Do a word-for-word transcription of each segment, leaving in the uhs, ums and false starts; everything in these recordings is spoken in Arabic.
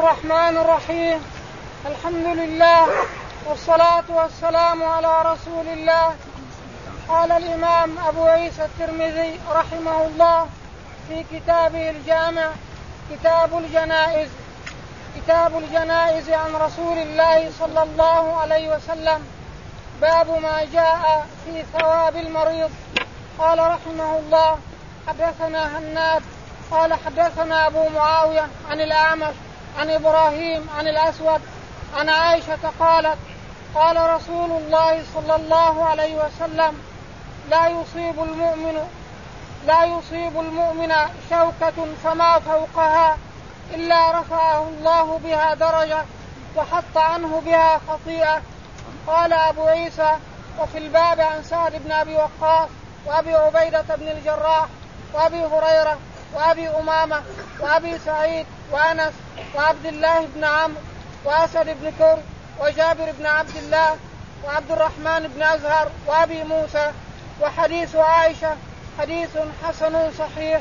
الرحمن الرحيم. الحمد لله والصلاة والسلام على رسول الله. قال الإمام أبو عيسى الترمذي رحمه الله في كتابه الجامع كتاب الجنائز كتاب الجنائز عن رسول الله صلى الله عليه وسلم، باب ما جاء في ثواب المريض. قال رحمه الله: حدثنا هناد قال حدثنا أبو معاوية عن الأعمش عن إبراهيم عن الأسود عن عائشة قالت: قال رسول الله صلى الله عليه وسلم: لا يصيب المؤمن لا يصيب المؤمن شوكة فما فوقها إلا رفعه الله بها درجة وحط عنه بها خطيئة. قال أبو عيسى: وفي الباب عن سعد بن أبي وقاص وأبي عبيدة بن الجراح وأبي هريرة وأبي أمامة وأبي سعيد وأنس وعبد الله بن عمرو وأسد بن كرب وجابر بن عبد الله وعبد الرحمن بن أزهر وأبي موسى. وحديث عائشة حديث حسن صحيح.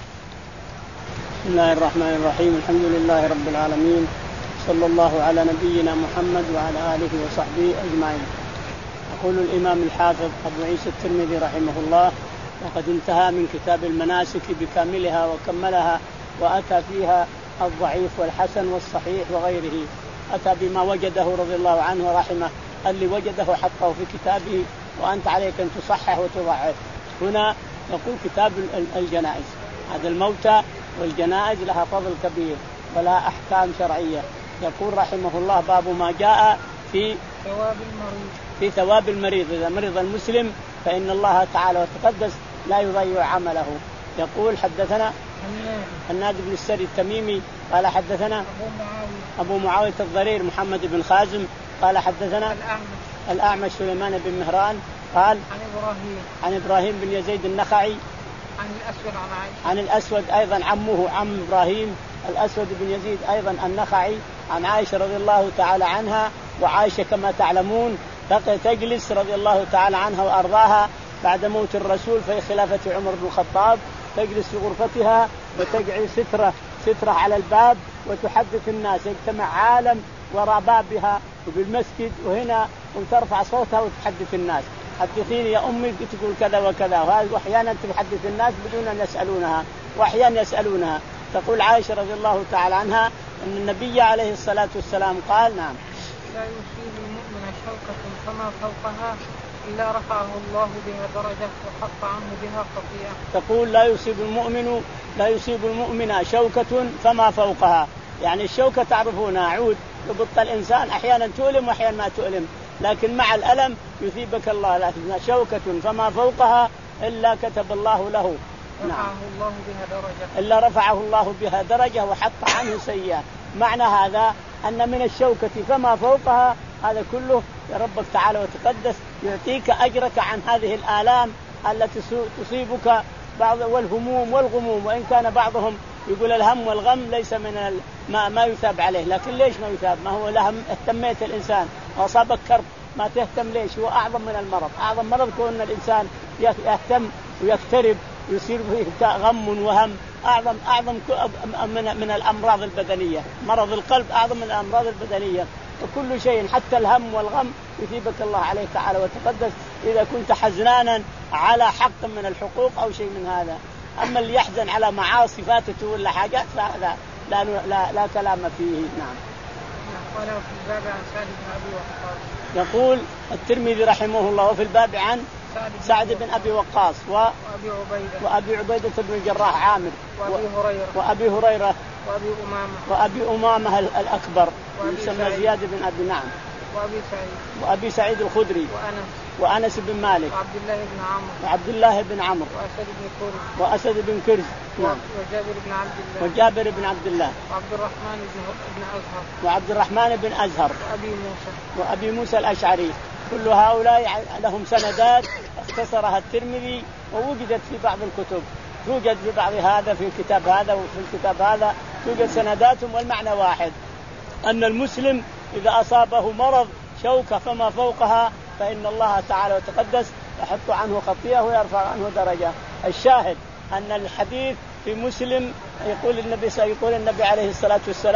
بسم الله الرحمن الرحيم. الحمد لله رب العالمين، صلى الله على نبينا محمد وعلى آله وصحبه أجمعين. يقول الإمام الحافظ أبو عيسى الترمذي رحمه الله: وقد انتهى من كتاب المناسك بكاملها وكملها، وأتى فيها الضعيف والحسن والصحيح وغيره. أتى بما وجده رضي الله عنه ورحمه، اللي وجده حطه في كتابه، وأنت عليك أن تصحح وتضعف. هنا يقول كتاب الجنائز، هذا الموتى والجنائز لها فضل كبير ولها أحكام شرعية. يقول رحمه الله: باب ما جاء في ثواب المريض في ثواب المريض. إذا مرض المسلم فإن الله تعالى وتقدس لا يضيع عمله. يقول: حدثنا هناد بن السري التميمي قال حدثنا أبو معاوية, أبو معاوية الضرير محمد بن خازم قال حدثنا الأعمش, الأعمش سليمان بن مهران قال عن إبراهيم عن إبراهيم بن يزيد النخعي عن الأسود عن عائشة عن الأسود أيضا عمه عم إبراهيم الأسود بن يزيد أيضا النخعي عن عائشة رضي الله تعالى عنها. وعائشة كما تعلمون بقي تجلس رضي الله تعالى عنها وأرضاها بعد موت الرسول في خلافة عمر بن الخطاب، تجلس في غرفتها وتجعل سترة سترة على الباب وتحدث الناس. يجتمع عالم وراء بابها وبالمسجد وهنا وترفع صوتها وتحدث الناس: حدثيني يا أمي تقول كذا وكذا. وأحيانا تحدث الناس بدون أن يسألونها، وأحيانا يسألونها. تقول عائشة رضي الله تعالى عنها أن النبي عليه الصلاة والسلام قال: نعم لا يصيب المؤمن شوكة فما فوقها إلا رفعه الله بها درجة وحط عنه بها خطيئة. تقول: لا يصيب المؤمن لا يصيب المؤمن شوكة فما فوقها. يعني الشوكة تعرفونها، عود يبط الإنسان، أحيانا تؤلم وأحيانا ما تؤلم، لكن مع الألم يثيبك الله. لكن شوكة فما فوقها إلا كتب الله له رفعه الله بها درجة إلا رفعه الله بها درجة وحط عنه سيئة. معنى هذا أن من الشوكة فما فوقها هذا كله يا ربك تعالى وتقدس يعطيك أجرك عن هذه الآلام التي تصيبك بعض والهموم والغموم. وإن كان بعضهم يقول الهم والغم ليس من ما, ما يثاب عليه، لكن ليش ما يثاب؟ ما هو لهم اهتميت الإنسان وأصابك كرب ما تهتم، ليش؟ هو أعظم من المرض. أعظم مرض كون الإنسان يهتم ويقترب يصير فيه غم وهم. أعظم أعظم من من الأمراض البدنية. مرض القلب أعظم من الأمراض البدنية. وكل شيء حتى الهم والغم يثيبك الله عليه تعالى وتقدس إذا كنت حزنانا على حق من الحقوق أو شيء من هذا. أما اللي يحزن على معاصي فاتته ولا حاجات فهذا لا, لا, لا كلام فيه. نعم. قال في الباب عن سعد بن أبي وقاص. يقول الترمذي رحمه الله: وفي الباب عن سعد بن أبي وقاص و... وأبي عبيدة وأبي عبيدة بن الجراح عامر وأبي هريرة وأبي هريرة وأبي أمامة وأبي أمامة الأكبر يسمى زياد بن أبي نعم وأبي سعيد وأبي سعيد الخدري وأنس وأنس بن مالك وعبد الله بن عمرو وعبد الله بن عمرو وأسد بن كرز وأسد بن كرز نعم. وجابر بن عبد الله وجابر بن عبد الله وعبد الرحمن بن أزهر وعبد الرحمن بن أزهر وأبي موسى وأبي موسى الأشعري. كل هؤلاء لهم سندات اختصرها الترمذي ووجدت في بعض الكتب. توجد في بعض هذا في الكتاب هذا وفي الكتاب هذا توجد سنداتهم، والمعنى واحد: أن المسلم إذا أصابه مرض شوكة فما فوقها فإن الله تعالى وتقدس يحط عنه خطيئة ويرفع عنه درجة. الشاهد أن الحديث في مسلم يقول النبي يقول النبي عليه الصلاة والسلام: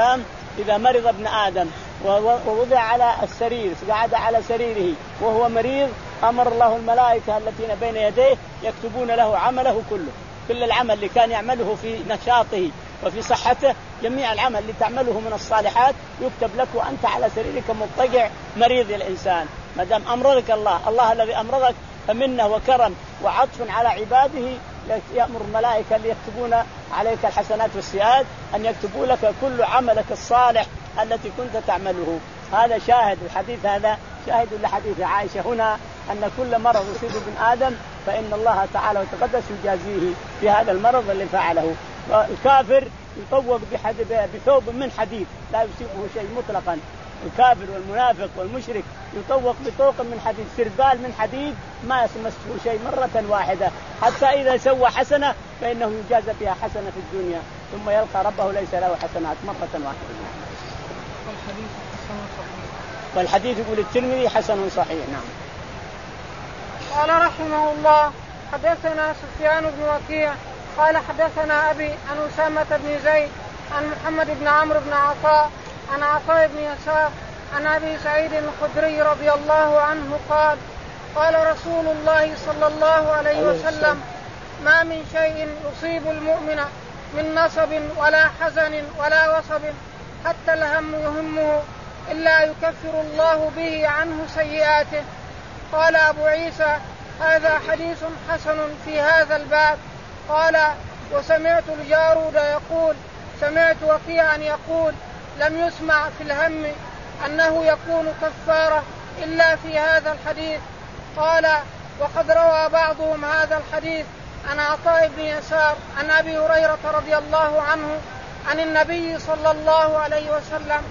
إذا مرض ابن آدم ووضع على السرير قعد على سريره وهو مريض أمر الله الملائكة التي بين يديه يكتبون له عمله كله، كل العمل اللي كان يعمله في نشاطه وفي صحته، جميع العمل اللي تعمله من الصالحات يكتب لك وأنت على سريرك مضطجع مريض الإنسان. ما دام أمرضك الله الله الذي أمرضك فمنه وكرم وعطف على عباده يأمر الملائكة اللي يكتبون عليك الحسنات والسيئات أن يكتبوا لك كل عملك الصالح التي كنت تعمله. هذا شاهد الحديث، هذا شاهد لحديث عائشة هنا أن كل مرض يصيب ابن آدم فإن الله تعالى وتقدس يجازيه في هذا المرض اللي فعله. الكافر يطوق بثوب من حديد لا يصيبه شيء مطلقا، الكافر والمنافق والمشرك يطوق بطوق من حديد، سربال من حديد ما يمسه شيء مرة واحدة، حتى إذا سوى حسنة فإنه يجازى بها حسنة في الدنيا ثم يلقى ربه ليس له حسنات مرة واحدة. والحديث حسن صحيح. والحديث يقول الترمذي حسن صحيح. نعم. قال رحمه الله حدثنا سفيان بن وكيع قال حدثنا أبي عن أسامة بن زيد عن محمد بن عمرو بن عطاء عن عطاء بن يسار عن أبي سعيد الخدري رضي الله عنه قال قال رسول الله صلى الله عليه وسلم ما من شيء يصيب المؤمن من نصب ولا حزن ولا وصب حتى الهم يهمه إلا يكفر الله به عنه سيئاته. قال أبو عيسى هذا حديث حسن في هذا الباب. قال وسمعت الجارود يقول سمعت وكيعا يقول لم يسمع في الهم أنه يكون كفارة إلا في هذا الحديث. قال وقد روى بعضهم هذا الحديث عن عطاء بن يسار عن أبي هريرة رضي الله عنه عن النبي صلى الله عليه وسلم.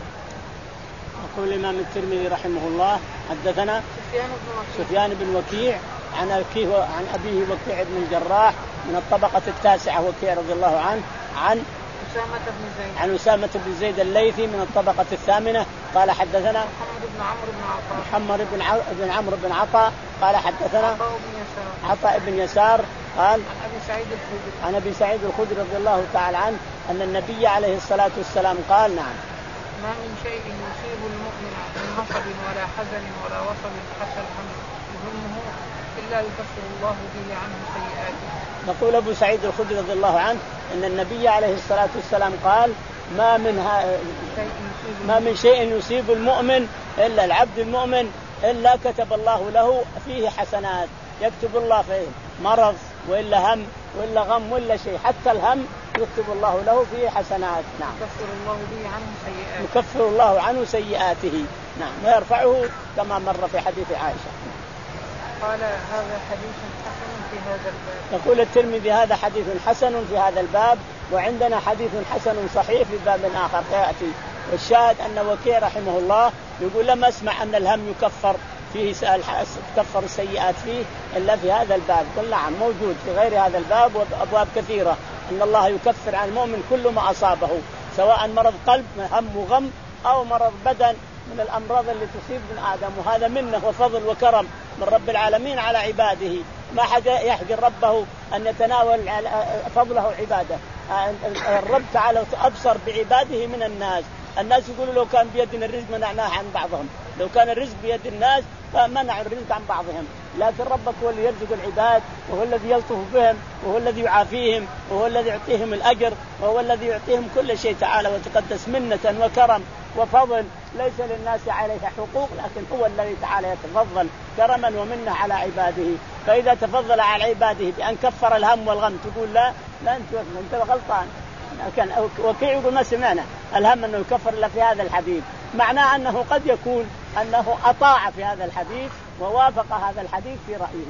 يقول الإمام الترمذي رحمه الله حدثنا سفيان بن وكيع عن أبيه عن أبيه وكيع بن الجراح من الطبقة التاسعة وكيع رضي الله عنه عن أسامة بن زيد عن أسامة بن زيد الليثي من الطبقة الثامنة قال حدثنا محمد بن عمرو بن عطاء محمد بن ع... بن عمرو بن عطاء قال حدثنا عطاء بن يسار عطاء بن يسار قال عن أبي سعيد الخدري عن أبي سعيد الخدري رضي الله تعالى عنه أن النبي عليه الصلاة والسلام قال نعم ما من شيء يصيب المؤمن من نصب ولا حزن ولا وصب حتى الهم يهمه إلا يكفر الله به عنه سيئاته. يقول أبو سعيد الخدري رضي الله عنه أن النبي عليه الصلاة والسلام قال ما من ها ما من شيء يصيب المؤمن إلا العبد المؤمن إلا كتب الله له فيه حسنات، يكتب الله فيه مرض وإلا هم وإلا غم ولا شيء، حتى الهم يكتب الله له فيه حسنات. نعم. يكفر الله به عنه سيئاته. يكفر الله عنه سيئاته. نعم. ويرفعه كما مر في حديث عائشة. قال هذا حديث حسن في هذا الباب. يقول الترمذي هذا حديث حسن في هذا الباب، وعندنا حديث حسن صحيح في باب آخر سيأتي. والشاهد أن وكيع رحمه الله يقول لم أسمع أن الهم يكفر فيه تكفر السيئات فيه إلا في هذا الباب. قل نعم موجود في غير هذا الباب وأبواب كثيرة أن الله يكفر عن المؤمن كل ما أصابه، سواء مرض قلب هم وغم أو مرض بدن من الأمراض اللي تصيب من آدم، وهذا منه وفضل وكرم من رب العالمين على عباده. ما حد يحقر ربه أن يتناول فضله عباده. الرب تعالى أبصر بعباده من الناس. الناس يقولوا لو كان بيدنا الرزق منعناه عن بعضهم، لو كان الرزق بيد الناس فمنع الرزق عن بعضهم، لكن ربك هو اللي يرزق العباد، وهو الذي يلطف بهم، وهو الذي يعافيهم، وهو الذي يعطيهم الأجر، وهو الذي يعطيهم كل شيء تعالى وتقدس منة وكرم وفضل. ليس للناس عليه حقوق، لكن هو الذي تعالى يتفضل كرما ومنة على عباده. فإذا تفضل على عباده بأن كفر الهم والغم تقول لا لا أنت أنت غلطان. لكن وكيع يقول ما سمعنا الهم أنه يكفر إلا في هذا الحديث، معناه أنه قد يكون أنه أطاع في هذا الحديث ووافق هذا الحديث في رأيه.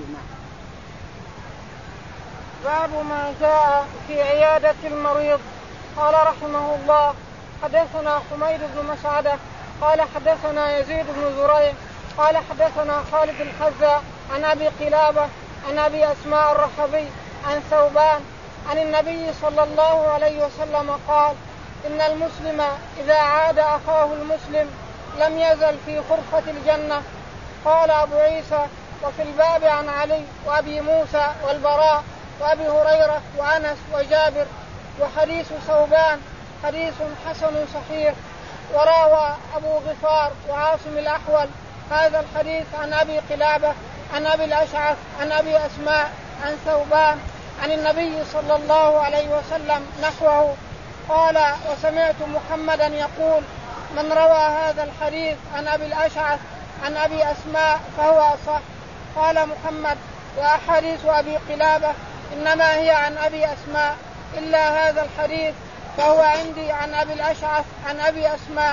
باب ما جاء في عيادة المريض. قال رحمه الله حدثنا حميد بن مسعدة قال حدثنا يزيد بن زريع قال حدثنا خالد الحذاء عن أبي قلابة عن أبي أسماء الرحبي عن ثوبان عن النبي صلى الله عليه وسلم قال إن المسلم إذا عاد أخاه المسلم لم يزل في خرفة الجنة. قال أبو عيسى وفي الباب عن علي وأبي موسى والبراء وأبي هريرة وأنس وجابر. وحديث ثوبان حديث حسن صحيح. وراوى أبو غفار وعاصم الأحول هذا الحديث عن أبي قلابة عن أبي الأشعث عن أبي أسماء عن ثوبان عن النبي صلى الله عليه وسلم نحوه. قال وسمعت محمدا يقول من روى هذا الحديث عن أبي الأشعث عن أبي أسماء فهو أصح. قال محمد وأحاديث أبي قلابة إنما هي عن أبي أسماء إلا هذا الحديث فهو عندي عن أبي الأشعث عن أبي أسماء.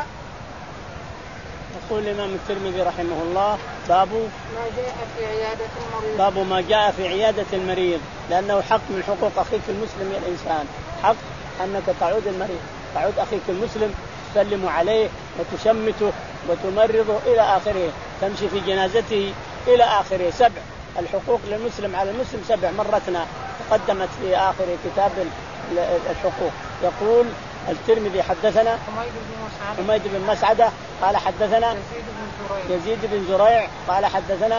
يقول الإمام الترمذي رحمه الله باب ما جاء في عيادة المريض باب ما جاء في عيادة المريض، لأنه حق من حقوق أخيك المسلم يا الإنسان، حق أنك تعود المريض، تعود أخيك المسلم تسلم عليه وتشمته وتمرضه إلى آخره، تمشي في جنازته إلى آخره. سبع الحقوق للمسلم على المسلم سبع مرتنا تقدمت في آخر كتاب الحقوق. يقول الترمذي حدثنا حميد بن مسعدة قال حدثنا يزيد بن زريع قال حدثنا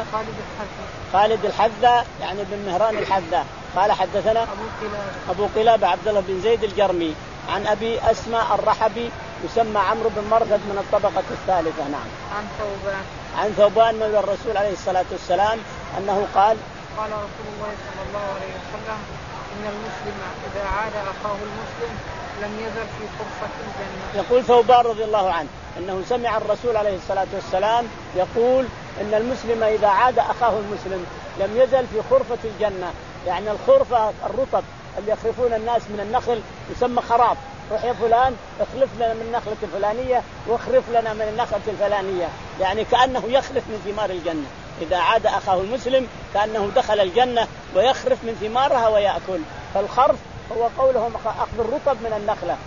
خالد الحذا يعني بن مهران الحذا قال حدثنا أبو قلابة عبد الله بن زيد الجرمي عن أبي أسماء الرحبي يسمى عمرو بن مرثد من الطبقة الثالثة. نعم. عن ثوبان عن ثوبان مولى الرسول عليه الصلاة والسلام أنه قال قال رسول الله صلى الله عليه وسلم إن المسلم إذا عاد أخاه المسلم لم يزل في فرصة الجنة. يقول ثوبان رضي الله عنه أنه سمع الرسول عليه الصلاة والسلام يقول إن المسلم إذا عاد أخاه المسلم لم يزل في خرفة الجنة، يعني الخرفة الرطب اللي يخرفون الناس من النخل يسمى خراب، روح يا فلان اخلف لنا من النخلة الفلانية واخرف لنا من النخلة الفلانية، يعني كأنه يخرف من ثمار الجنة. إذا عاد أخاه المسلم كأنه دخل الجنة ويخرف من ثمارها ويأكل. فالخرف هو قولهم أخذ الرطب من النخلة،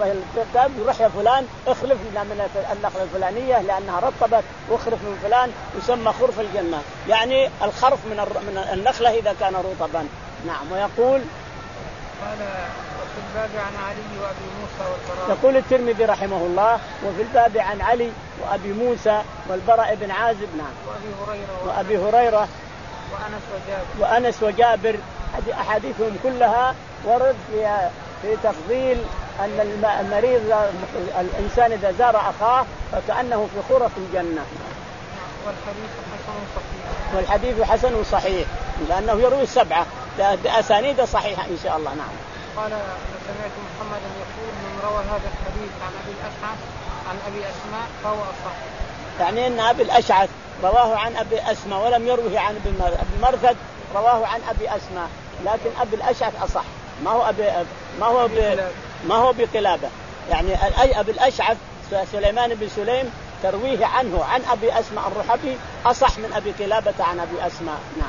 يروح يا فلان اخلف لنا من النخلة الفلانية لأنها رطبت واخرف من فلان يسمى خرف الجنة، يعني الخرف من النخلة إذا كان رطبا. نعم. ويقول قال وفي الباب عن علي وأبي موسى والبراء. يقول الترمذي رحمه الله وفي الباب عن علي وأبي موسى والبراء بن عازب. نعم. وأبي هريرة وأبي هريرة وأنس وجابر وأنس وجابر أحاديثهم كلها ورد في في تفضيل أن المريض الإنسان إذا زار أخاه فكأنه في خرف الجنة. والحديث حسن صحيح. والحديث حسن صحيح لأنه يروي السبعة بأسانيد صحيحة إن شاء الله. نعم. قال سمعت محمدا يقول من روى هذا الحديث عن أبي الأشعث عن أبي أسماء فهو أصح. يعني أن أبي الأشعث رواه عن أبي أسماء ولم يروه عن أبي مرثد، رواه عن أبي أسماء، لكن أبي الأشعث أصح. ما هو أبي ما هو أبي ما هو بقلابة، يعني أي أبي الأشعث سليمان بن سليم ترويه عنه عن أبي أسماء الرحبي أصح من أبي قلابة عن أبي أسماء. نعم.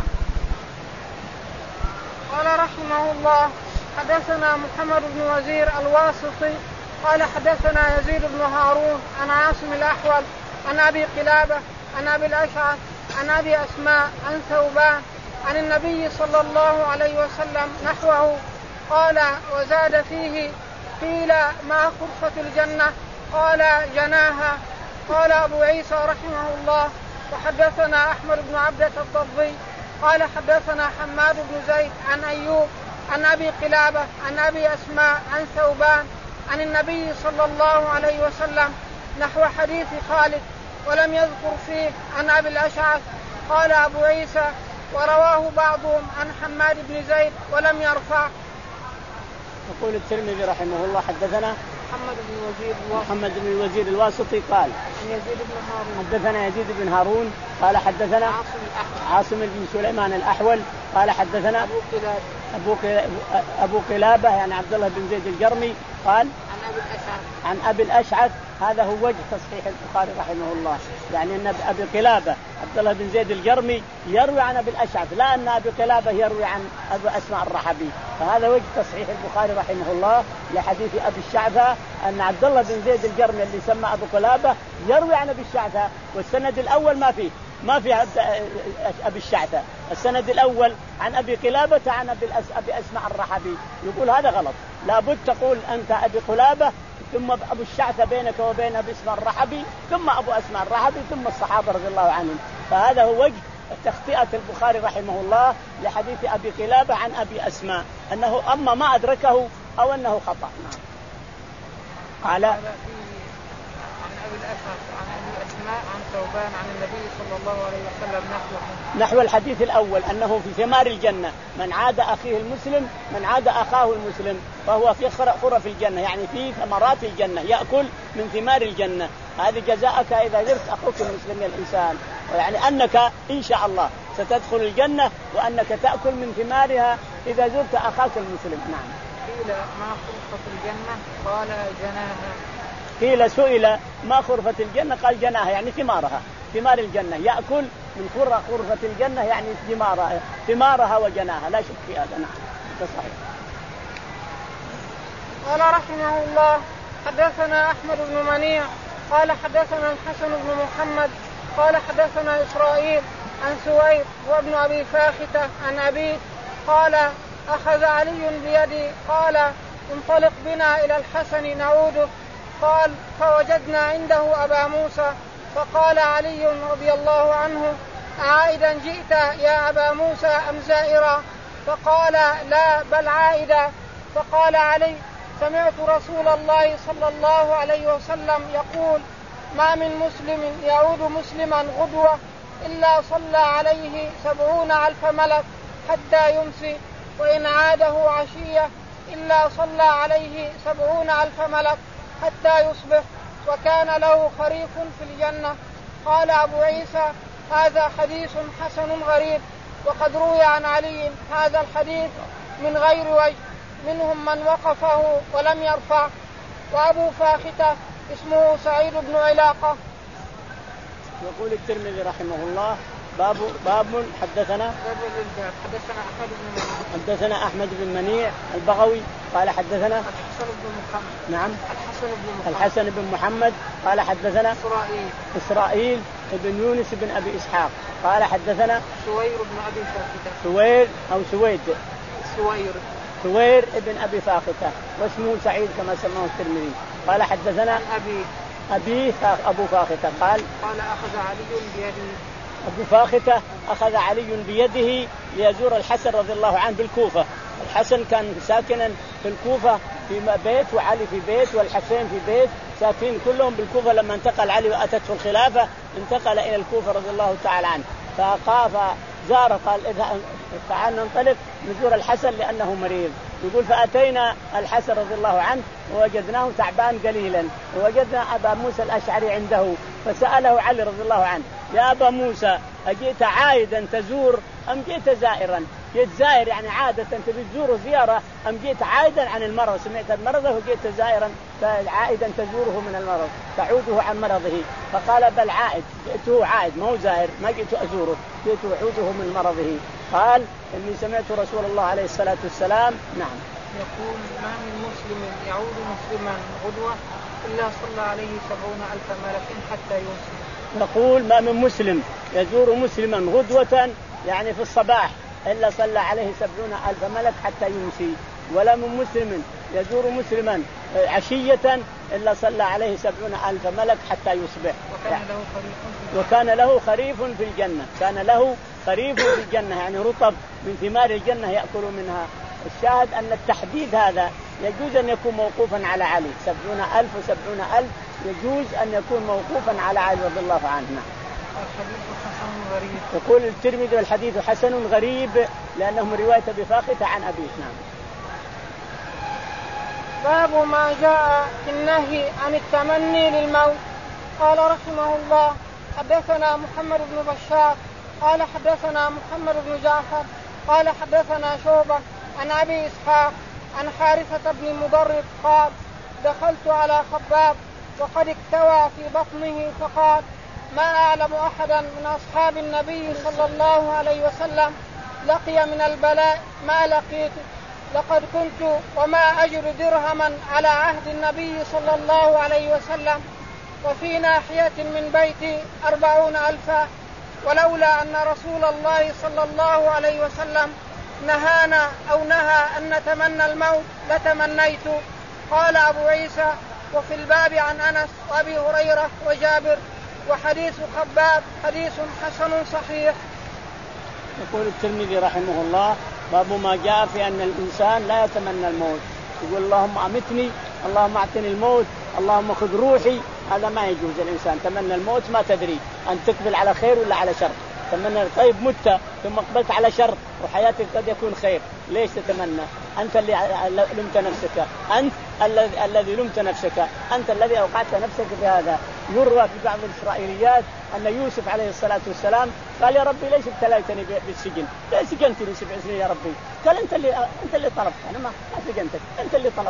قال رحمه الله حدثنا محمد بن وزير الواسطي قال حدثنا يزيد بن هارون عن عاصم الأحول عن أبي قلابة عن أبي الأشعث عن أبي أسماء عن ثوبان عن النبي صلى الله عليه وسلم نحوه. قال وزاد فيه قيل ما خرفة الجنة قال جناها. قال أبو عيسى رحمه الله وحدثنا أحمد بن عبدة الضبي قال حدثنا حماد بن زيد عن أيوب عن أبي قلابة عن أبي أسماء عن ثوبان عن النبي صلى الله عليه وسلم نحو حديث خالد ولم يذكر فيه عن أبي الأشعث. قال أبو عيسى ورواه بعضهم عن حماد بن زيد ولم يرفع. يقول الترمذي رحمه الله حدثنا محمد بن وزير محمد بن الوزير الواسطي قال يزيد بن هارون حدثنا يزيد بن هارون قال حدثنا عاصم عاصم بن سليمان الأحول قال حدثنا أبو قلابة أبو أبو قلابة يعني عبد الله بن زيد الجرمي قال عن أبي الأشعث عن أبي الأشعث. هذا هو وجه تصحيح البخاري رحمه الله، يعني أن أبي قلابة عبد الله بن زيد الجرمي يروي عن أبي الأشعث، لا أن أبي قلابة يروي عن أبي أسماء الرحبي. فهذا وجه تصحيح البخاري رحمه الله لحديث أبي الشعثة أن عبد الله بن زيد الجرمي اللي سمى أبو قلابة يروي عن أبي الشعثة، والسند الأول ما فيه ما في أبي الشعثة، السند الأول عن أبي قلابة عن أبي أسماء الرحبي. يقول هذا غلط، لابد تقول أنت أبي قلابة ثم أبو الشعثة بينك وبين أبي أسماء الرحبي ثم أبو أسماء الرحبي ثم الصحابة رضي الله عنهم. فهذا هو وجه تخطئة البخاري رحمه الله لحديث أبي قلابة عن أبي أسماء، أنه أما ما أدركه أو أنه خطأ. قال عن الأشعث عن أبي أسماء عن ثوبان عن النبي صلى الله عليه وسلم نحوه نحو الحديث الأول أنه في ثمار الجنة من عاد أخيه المسلم من عاد أخاه المسلم فهو في خرف الجنة، يعني في ثمرات الجنة يأكل من ثمار الجنة. هذه جزاءك إذا زرت أخوك المسلم يا الإنسان، ويعني أنك إن شاء الله ستدخل الجنة وأنك تأكل من ثمارها إذا زرت أخاك المسلم. نعم. قيل ما خرفة الجنة قال جناها. قيل سئل ما خرفة الجنة قال جناها، يعني ثمارها، ثمار الجنة يأكل من خرفة الجنة يعني ثمارها ثمارها وجناها، لا شك في هذا. نعم صحيح. قال رحمه الله حدثنا أحمد بن منيع قال حدثنا الحسن بن محمد قال حدثنا إسرائيل عن سويد وابن أبي فاختة عن أبيه قال أخذ علي بيدي قال انطلق بنا إلى الحسن نعوده. قال فوجدنا عنده أبا موسى فقال علي رضي الله عنه عائدا جئت يا أبا موسى أم زائرا؟ فقال لا بل عائدا. فقال علي سمعت رسول الله صلى الله عليه وسلم يقول ما من مسلم يعود مسلما غدوة إلا صلى عليه سبعون ألف ملك حتى يمسي، وإن عاده عشية إلا صلى عليه سبعون ألف ملك حتى يصبح، وكان له خريف في الجنة. قال أبو عيسى هذا حديث حسن غريب، وقد روي عن علي هذا الحديث من غير وجه، منهم من وقفه ولم يرفع. وأبو فاختة اسمه سعيد بن علاقة. يقول الترمذي رحمه الله باب باب حدثنا حدثنا أحمد بن منيع حدثنا أحمد بن منيع البغوي قال حدثنا الحسن بن محمد نعم الحسن بن محمد الحسن بن محمد قال حدثنا إسرائيل إسرائيل بن يونس بن أبي إسحاق قال حدثنا سوير بن أبي فاختة سوير أو سويد سوير سوير ابن أبي فاختة واسمه سعيد كما سماه الترمذي قال حدثنا أبي أبي أبو فاختة قال قال أخذ علي بيده أبو فاختة أخذ علي بيده ليزور الحسن رضي الله عنه بالكوفة. الحسن كان ساكنا في الكوفة في بيت وعلي في بيت والحسين في بيت، ساكنين كلهم بالكوفة. لما انتقل علي وأتته الخلافة انتقل إلى الكوفة رضي الله تعالى عنه، فقاف زار قال تعال ننطلق نزور الحسن لأنه مريض. يقول فأتينا الحسن رضي الله عنه ووجدناه تعبان قليلا، ووجدنا أبا موسى الأشعري عنده، فسأله علي رضي الله عنه يا أبا موسى أجئت عائدا تزور أم جئت زائرا؟ جئت زائر يعني عادة تبي تزور زيارة، أم جئت عائدا عن المرض؟ سمعت المرض وجئت زائرا عائدا تزوره من المرض تعوده عن مرضه. فقال بل عائد، جئته عائد ما هو زائر، ما جئت أزوره، جئت أعوده من مرضه. قال إني سمعت رسول الله عليه الصلاة والسلام نعم يقول ما من مسلم يعود مسلما غدوة إلا صلى عليه سبعون ألف ملك حتى يمسي. نقول ما من مسلم يزور مسلما غدوة يعني في الصباح إلا صلى عليه سبعون ألف ملك حتى يمسي، ولا من مسلم يزور مسلما عشية إلا صلى عليه سبعون ألف ملك حتى يصبح. وكان له خريف وكان له خريف في الجنة، كان له خريف في الجنة يعني رطب من ثمار الجنة يأكل منها. الشاهد أن التحديد هذا يجوز أن يكون موقوفا على علي، سبعون ألف وسبعون ألف يجوز أن يكون موقوفا على علي رضي الله عنه. الحديث حسن غريب. يقول الترمذي والحديث حسن غريب لأنه من رواية أبي فاختة عن أبيه. نعم. باب ما جاء في النهي عن التمني للموت. قال رحمه الله حدثنا محمد بن بشار قال حدثنا محمد بن جعفر قال حدثنا شعبة عن أبي إسحاق عن حارثة بن مضرب قال دخلت على خباب وقد اكتوى في بطنه فقال ما أعلم أحدا من أصحاب النبي صلى الله عليه وسلم لقي من البلاء ما لقيت، لقد كنت وما أجر درهما على عهد النبي صلى الله عليه وسلم، وفي ناحية من بيتي أربعون ألفا، ولولا أن رسول الله صلى الله عليه وسلم نهانا أو نهى أن نتمنى الموت لتمنيت. قال أبو عيسى وفي الباب عن أنس وأبي هريرة وجابر، وحديث خباب حديث حسن صحيح. يقول الترمذي رحمه الله باب ما جاء في أن الإنسان لا يتمنى الموت، يقول اللهم أمتني اللهم أعطني الموت اللهم خذ روحي، هذا ما يجوز. الإنسان تمنى الموت ما تدري أن تقبل على خير ولا على شر. تمنى طيب مت ثم قبلت على شر وحياتك قد يكون خير، ليش تتمنى؟ أنت اللي لمت نفسك، أنت الذي لمت نفسك، أنت الذي أوقعت نفسك بهذا. يروى في بعض الإسرائيليات أن يوسف عليه الصلاة والسلام قال يا ربي ليش ابتليتني بالسجن؟ ليش سجنتني سبع سنين يا ربي؟ قال أنت اللي أنت اللي طلبت، أنا ما سجنتك، أنت اللي طلبت،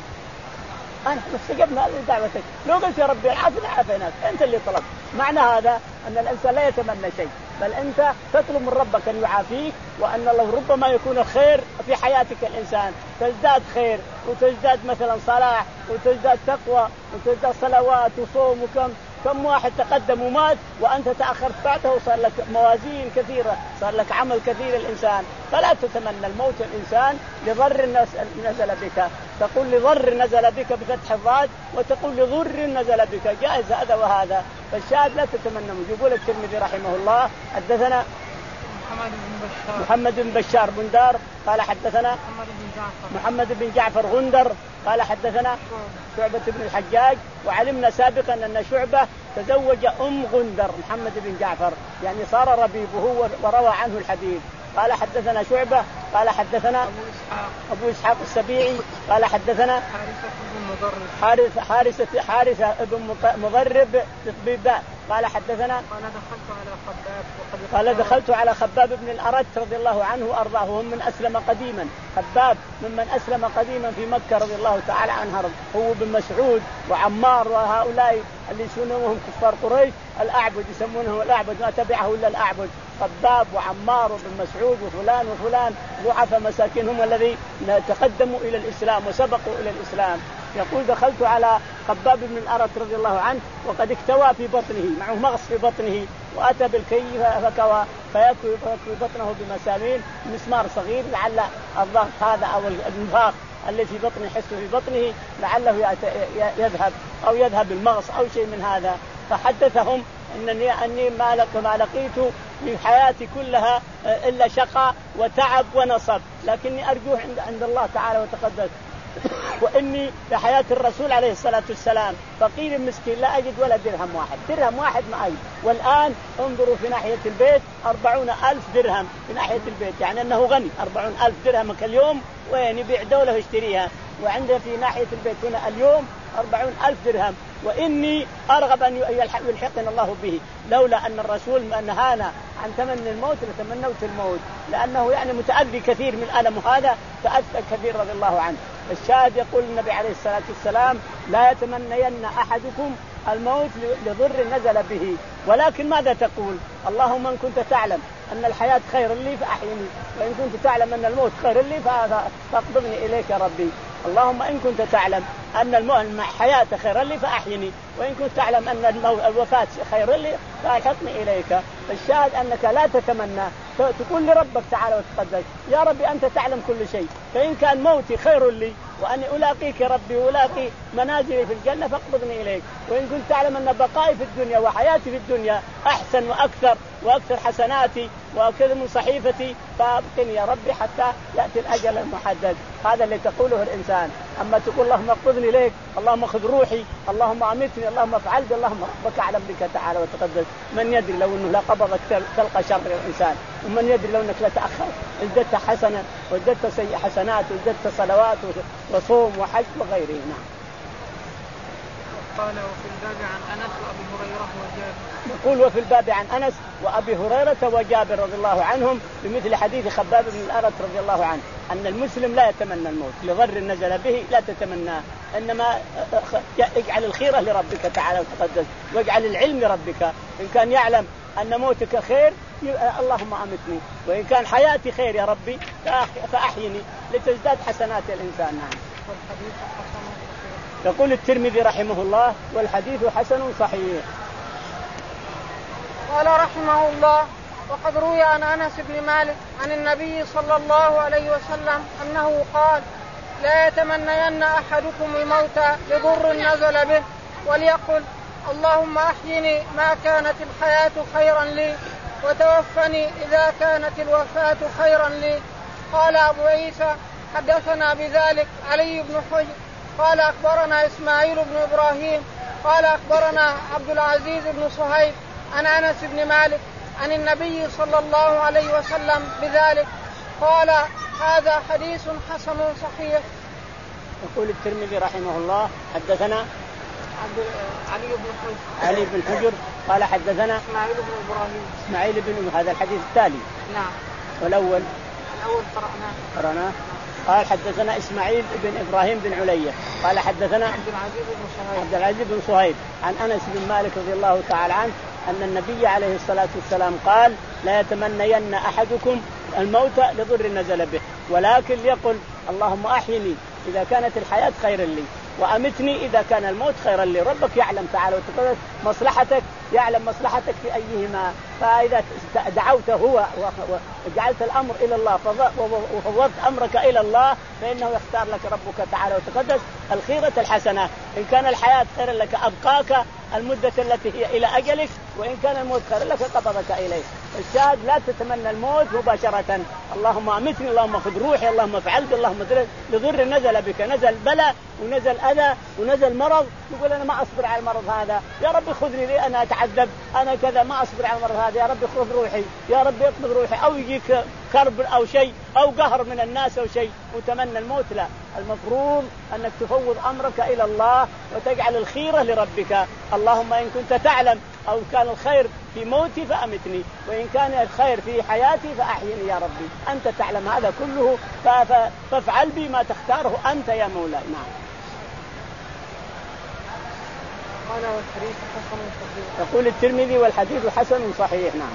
أنا استجبنا لدعوتك. لو قلت يا ربي عافنا عافيناك، أنت اللي طلبت. معنى هذا أن الإنسان لا يتمنى شيء، بل أنت تطلب من ربك أن يعافيك، وأن الله ربما يكون الخير في حياتك الإنسان تزداد خير وتزداد مثلا صلاح وتزداد تقوى وتزداد صلوات وصوم. وكم كم واحد تقدم ومات وأنت تأخرت بعده وصار لك موازين كثيرة، صار لك عمل كثير الإنسان. فلا تتمنى الموت الإنسان لضر نزل بك، تقول لضر نزل بك بفتح الضاد، وتقول لضر نزل بك، جائز هذا وهذا. فالشاهد لا تتمنى. يقول الترمذي رحمه الله حدثنا محمد بن بشار محمد بن بشار بندار قال حدثنا محمد بن جعفر محمد بن جعفر غندر قال حدثنا شعبة بن الحجاج. وعلمنا سابقا أن شعبة تزوج أم غندر محمد بن جعفر، يعني صار ربيبه وروى عنه الحديث. قال حدثنا شعبة قال حدثنا أبو إسحاق أبو إسحاق السبيعي قال حدثنا حارثة بن مضرب حارثة حارثة حارثة بن مضرب تطبيباء قال حدثنا قال دخلت على خباب وقد قال دخلت على خباب بن الأرت رضي الله عنه وأرضاه، وهم من أسلم قديما. خباب ممن أسلم قديما في مكة رضي الله تعالى عنه، هو بن مسعود وعمار وهؤلاء اللي يسمونهم كفار قريش الأعبد، يسمونهم الأعبد، ما تبعه إلا الأعبد. خباب وعمار وبن مسعود وفلان وفلان ضعف مساكين هم الذي تقدموا إلى الإسلام وسبقوا إلى الإسلام. يقول دخلت على خباب بن الأرت رضي الله عنه وقد اكتوى في بطنه، معه مغص في بطنه، وأتى بالكي فكوى فيكوي بطنه بمسامير مسمار صغير لعل الضغط هذا أو الانفاق اللي في بطنه يحس في بطنه لعله يذهب أو يذهب المغص أو شيء من هذا. فحدثهم أنني أني ما ما لقيت في حياتي كلها إلا شقاء وتعب ونصب، لكني أرجوه عند عند الله تعالى وتقدس، وإني لحياة الرسول عليه الصلاة والسلام فقير مسكين لا أجد ولا درهم واحد، درهم واحد ما أجد. والآن انظروا في ناحية البيت أربعون ألف درهم في ناحية البيت، يعني أنه غني. أربعون ألف درهم كاليوم وين يبيع دولة ويشتريها، وعنده في ناحية البيت هنا اليوم أربعون ألف درهم. وإني أرغب أن يلحقنا الله به، لولا أن الرسول نهانا عن تمني الموت لتمنوت الموت، لأنه يعني متأذي كثير من ألم هذا، تأذى كثير رضي الله عنه. الشاهد يقول النبي عليه الصلاة والسلام لا يتمنين أحدكم الموت لضر نزل به، ولكن ماذا تقول؟ اللهم إن كنت تعلم أن الحياة خير لي فأحيني، وإن كنت تعلم أن الموت خير لي فاقبضني إليك يا ربي. اللهم إن كنت تعلم أن الحياة خير لي فأحيني، وإن كنت تعلم أن الوفاة خير لي فألحقني إليك. الشاهد أنك لا تتمنى، تقول لربك تعالى وتقدس يا ربي أنت تعلم كل شيء، فإن كان موتي خير لي وأن ألاقيك ربي وألاقي منازلي في الجنة فاقبضني إليك، وإن كنت تعلم أن بقائي في الدنيا وحياتي في الدنيا أحسن وأكثر وأكثر حسناتي وأكثر من صحيفتي فأبقني يا ربي حتى يأتي الأجل المحدد. هذا اللي تقوله الإنسان. أما تقول اللهم اقبضني إليك، اللهم خذ روحي، اللهم أمتني، اللهم افعل بي، اللهم ربك أعلم بك تعالى وتقدس. من يدري لو أنه لا قبضك تلقى شر الإنسان، ومن يدري لو أنك لا تأخر ازددت حسنة وازددت سيئة حسنات وازددت صلوات وصوم وحج وغيره. نعم. قال وفي الباب عن أنس وأبي هريرة وجابر. يقول وفي الباب عن أنس وأبي هريرة وجابر رضي الله عنهم بمثل حديث خباب بن الأرت رضي الله عنه أن المسلم لا يتمنى الموت لضر نزل به، لا تتمناه، إنما اجعل الخيرة لربك تعالى وتقدس، واجعل العلم لربك. إن كان يعلم أن موتك خير اللهم أمتني، وإن كان حياتي خير يا ربي فأحيني لتزداد حسنات الإنسان. نعم. والحديث حسن صحيح. يقول الترمذي رحمه الله والحديث حسن صحيح. قال رحمه الله وقد روي عن أنس بن مالك عن النبي صلى الله عليه وسلم أنه قال لا يتمنين أحدكم الموت لضر نزل به، وليقل اللهم أحيني ما كانت الحياة خيرا لي، وتوفني إذا كانت الوفاة خيرا لي. قال أبو عيسى حدثنا بذلك علي بن حجر قال أخبرنا إسماعيل بن إبراهيم قال أخبرنا عبد العزيز بن صهيب عن أنس بن مالك عن النبي صلى الله عليه وسلم بذلك قال هذا حديث حسن صحيح. يقول الترمذي رحمه الله حدثنا علي بن حجر علي بن حجر قال حدثنا إسماعيل بن إبراهيم إسماعيل بن هذا الحديث التالي. نعم. والأول الأول قرأناه قرأناه. قال حدثنا إسماعيل بن إبراهيم بن علية قال حدثنا عبد العزيز بن صهيب عبد العزيز بن صهيب عن أنس بن مالك رضي الله تعالى عنه أن النبي عليه الصلاة والسلام قال لا يتمنين أحدكم الموت لضر نزل به ولكن ليقل اللهم أحيني إذا كانت الحياة خيرا لي وأمتني إذا كان الموت خيرا لي. ربك يعلم تعالى وتقدس مصلحتك، يعلم مصلحتك في أيهما. فإذا دعوت هو وجعلت الأمر إلى الله وفوضت أمرك إلى الله فإنه يختار لك ربك تعالى وتقدس الخيرة الحسنة. إن كان الحياة خيرا لك أبقاك المدة التي هي إلى أجلك، وإن كان الموت خيرا لك قبضك إليه. الشاهد لا تتمنى الموت مباشرة. اللهم أمتني، اللهم خذ روحي، اللهم افعل بي، اللهم لضر نزل بك، نزل بلاء ونزل أذى ونزل مرض، يقول أنا ما أصبر على المرض هذا، يا رب خذني لي أنا أتعذب، أنا كذا ما أصبر على المرض هذا، يا رب خذ روحي، يا رب اقبض روحي، أو يجيك كرب أو شيء أو قهر من الناس أو شيء وتمنى الموت. لا، المفروض أنك تفوض أمرك إلى الله وتجعل الخيرة لربك. اللهم إن كنت تعلم أو كان الخير في موتي فأمتني، وإن كان الخير في حياتي فأحيني يا ربي، أنت تعلم هذا كله فافعل بي ما تختاره أنت يا مولاي. نعم. يقول الترمذي والحديث حسن صحيح. نعم.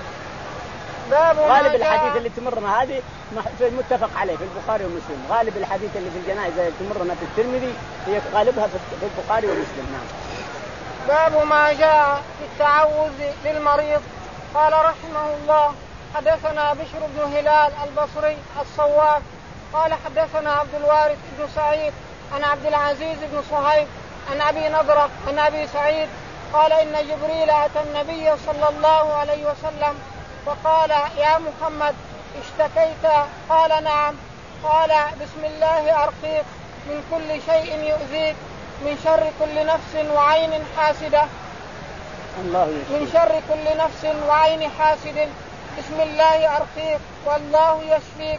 غالب الحديث اللي تمرنا هذه متفق عليه في البخاري ومسلم. غالب الحديث اللي في الجنائز اللي تمرنا في الترمذي هي غالبها في البخاري ومسلم. نعم. باب ما جاء في التعوذ للمريض. قال رحمه الله حدثنا بشر بن هلال البصري الصواف قال حدثنا عبد الوارث بن سعيد عن عبد العزيز بن صهيب عن أبي نضرة عن أبي سعيد قال إن جبريل أتى النبي صلى الله عليه وسلم فقال يا محمد اشتكيت؟ قال نعم. قال بسم الله أرقيك من كل شيء يؤذيك، من شر كل نفس وعين حاسدة. الله من شر كل نفس وعين حاسد، بسم الله أرقيك والله يشفيك.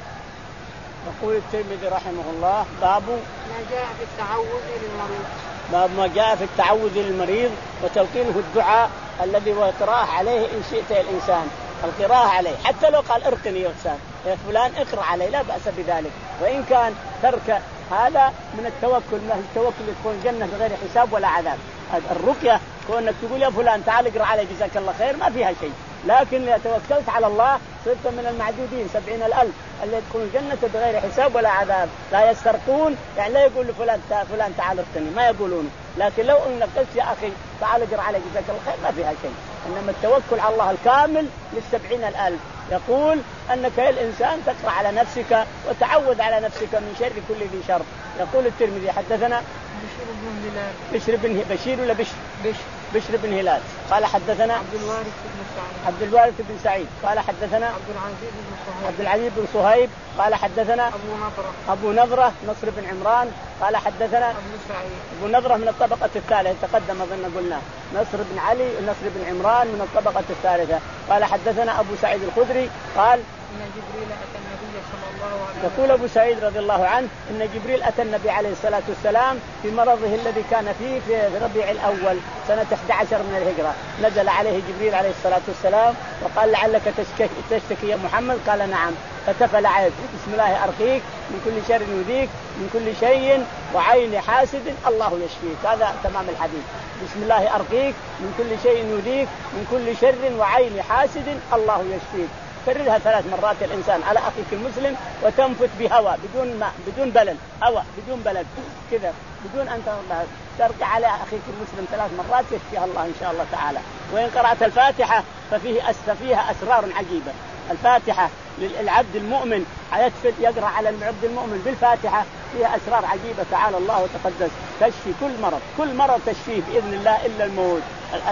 يقول الترمذي رحمه الله باب ما جاء في التعوذ للمريض. باب ما جاء في التعوذ للمريض وتلقينه الدعاء الذي هو قراءة عليه إن شئت الإنسان، القراءة عليه حتى لو قال ارقني يا إنسان يا فلان اقرأ عليه لا بأس بذلك. وإن كان ترك هذا من التوكل، من التوكل يدخل الجنة بغير حساب ولا عذاب. الرقية كونك تقول يا فلان تعال اقرأ علي جزاك الله خير ما فيها شيء، لكن إذا توكلت على الله صرت من المعدودين سبعين الألف اللي يدخلون الجنة بغير حساب ولا عذاب. لا يسترقون، يعني لا يقول لفلان فلان تعال ارقني، ما يقولون. لكن لو انك قلت يا أخي تعال اقرأ علي جزاك الله خير ما فيها شيء. إنما التوكل على الله الكامل للسبعين الألف. يقول أنك يا الإنسان تقرأ على نفسك وتعوذ على نفسك من شر كل ذي شر. يقول الترمذي حدثنا بشير بن هلال بشر بن بشير ولا بشر بشر بشر بن هلال قال حدثنا عبد الوارث بن سعيد عبد الوارث بن سعيد قال حدثنا عبد العزيز بن صهيب عبد العزيز بن صهيب قال حدثنا أبو نضرة أبو نضرة نصر بن عمران قال حدثنا أبو سعيد أبو نضرة من الطبقة الثالثة تقدم أظن قلنا نصر بن علي نصر بن عمران من الطبقة الثالثة قال حدثنا أبو سعيد الخدري قال إن جبريل أتى النبي صلى الله عليه وسلم. يقول أبو سعيد رضي الله عنه إن جبريل أتى النبي عليه الصلاة والسلام في مرضه الذي كان فيه في ربيع الأول سنة أحد عشر من الهجرة. نزل عليه جبريل عليه الصلاة والسلام وقال لعلك تشتكي, تشتكي يا محمد؟ قال نعم. فتفل عليه بسم الله أرقيك من كل شر يؤذيك من كل شيء وعين حاسد الله يشفيك. هذا تمام الحديث. بسم الله أرقيك من كل شيء يؤذيك من كل شر وعين حاسد الله يشفيك. كررها ثلاث مرات الإنسان على أخيك المسلم وتنفت بهواء بدون ماء بدون بلل هواء بدون بلل كذا بدون أن ترجع على أخيك المسلم ثلاث مرات يشفيها الله إن شاء الله تعالى. وإن قرأت الفاتحة ففيه أس فيها أسرار عجيبة. الفاتحة للعبد المؤمن يقرأ على العبد المؤمن بالفاتحة فيها أسرار عجيبة تعالى الله وتقدس تشفي كل مرض كل مرض تشفيه بإذن الله إلا الموت.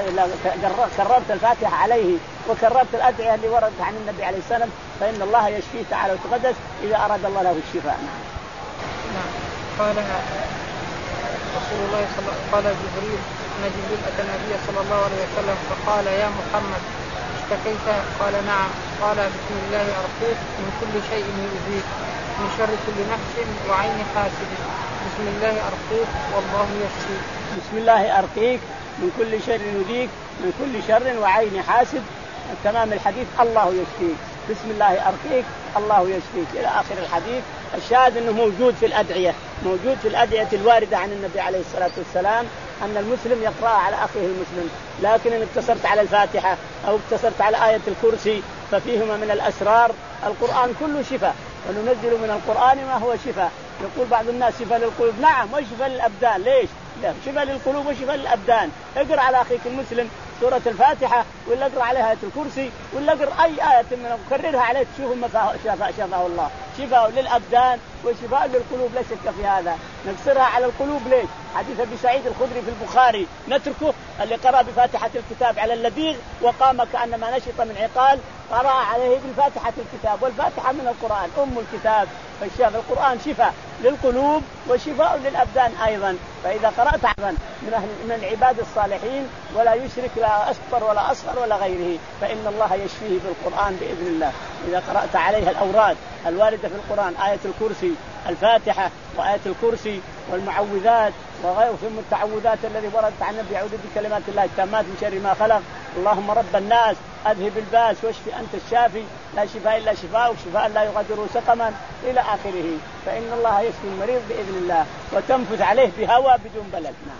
كررت الفاتحة عليه وكررت الأدعية اللي وردت عن النبي عليه السلام فإن الله يشفيه تعالى وتقدس إذا أراد الله له الشفاء. نعم. قال رسول الله صلى الله عليه وسلم قال جبريل أن جبريل أتى النبي صلى الله عليه وسلم فقال يا محمد اشتكيت؟ قال نعم. قال بسم الله أرقيك من كل شيء يؤذيك من شر كل نفس وعين حاسد بسم الله أرقيك والله يشفيك. بسم الله أرقيك من كل شر يؤذيك من كل شر وعين حاسد. تمام الحديث الله يشفيك. بسم الله أرقيك الله يشفيك إلى آخر الحديث. الشاهد أنه موجود في الأدعية موجود في الأدعية الواردة عن النبي عليه الصلاة والسلام أن المسلم يقرأ على أخيه المسلم. لكن إن اقتصرت على الفاتحة أو اقتصرت على آية الكرسي ففيهما من الأسرار. القرآن كله شفاء وننزل من القرآن ما هو شفاء. يقول بعض الناس شفاء للقلوب، نعم وشفاء للأبدان. ليش؟ لا شفاء للقلوب وشفاء للأبدان. اقرأ على أخيك المسلم سورة الفاتحة ولا اقرأ عليها آية الكرسي ولا اقرأ أي آية من وكررها عليه تشوف ما شفاء شفاء الله. شفاء للأبدان وشفاء للقلوب لا شك في هذا. نكسرها على القلوب ليش؟ حديث أبي سعيد الخدري في البخاري نتركه. اللي قرأ بفاتحة الكتاب على اللذيذ وقام كأنما نشط من عقال قرأ عليه بالفاتحة الكتاب والفاتحة من القرآن أم الكتاب. فالشفاء القرآن شفاء للقلوب وشفاء للأبدان أيضا. فإذا قرأت عبدا من أهل من العباد الصالحين ولا يشرك لا أكبر ولا أصغر ولا غيره فإن الله يشفيه بالقرآن بإذن الله. إذا قرأت عليها الأوراد الواردة في القرآن آية الكرسي الفاتحة وآية الكرسي والمعوذات وغير ثم التعوذات الذي وردت عن النبي يعوذ بكلمات الله التامات من شر ما خلق اللهم رب الناس أذهب الباس واشف أنت الشافي لا شفاء إلا شفاءك شفاء لا يغادر سقما إلى آخره. فإن الله يشفي المريض بإذن الله وتنفذ عليه بهوى بدون بلد. نعم.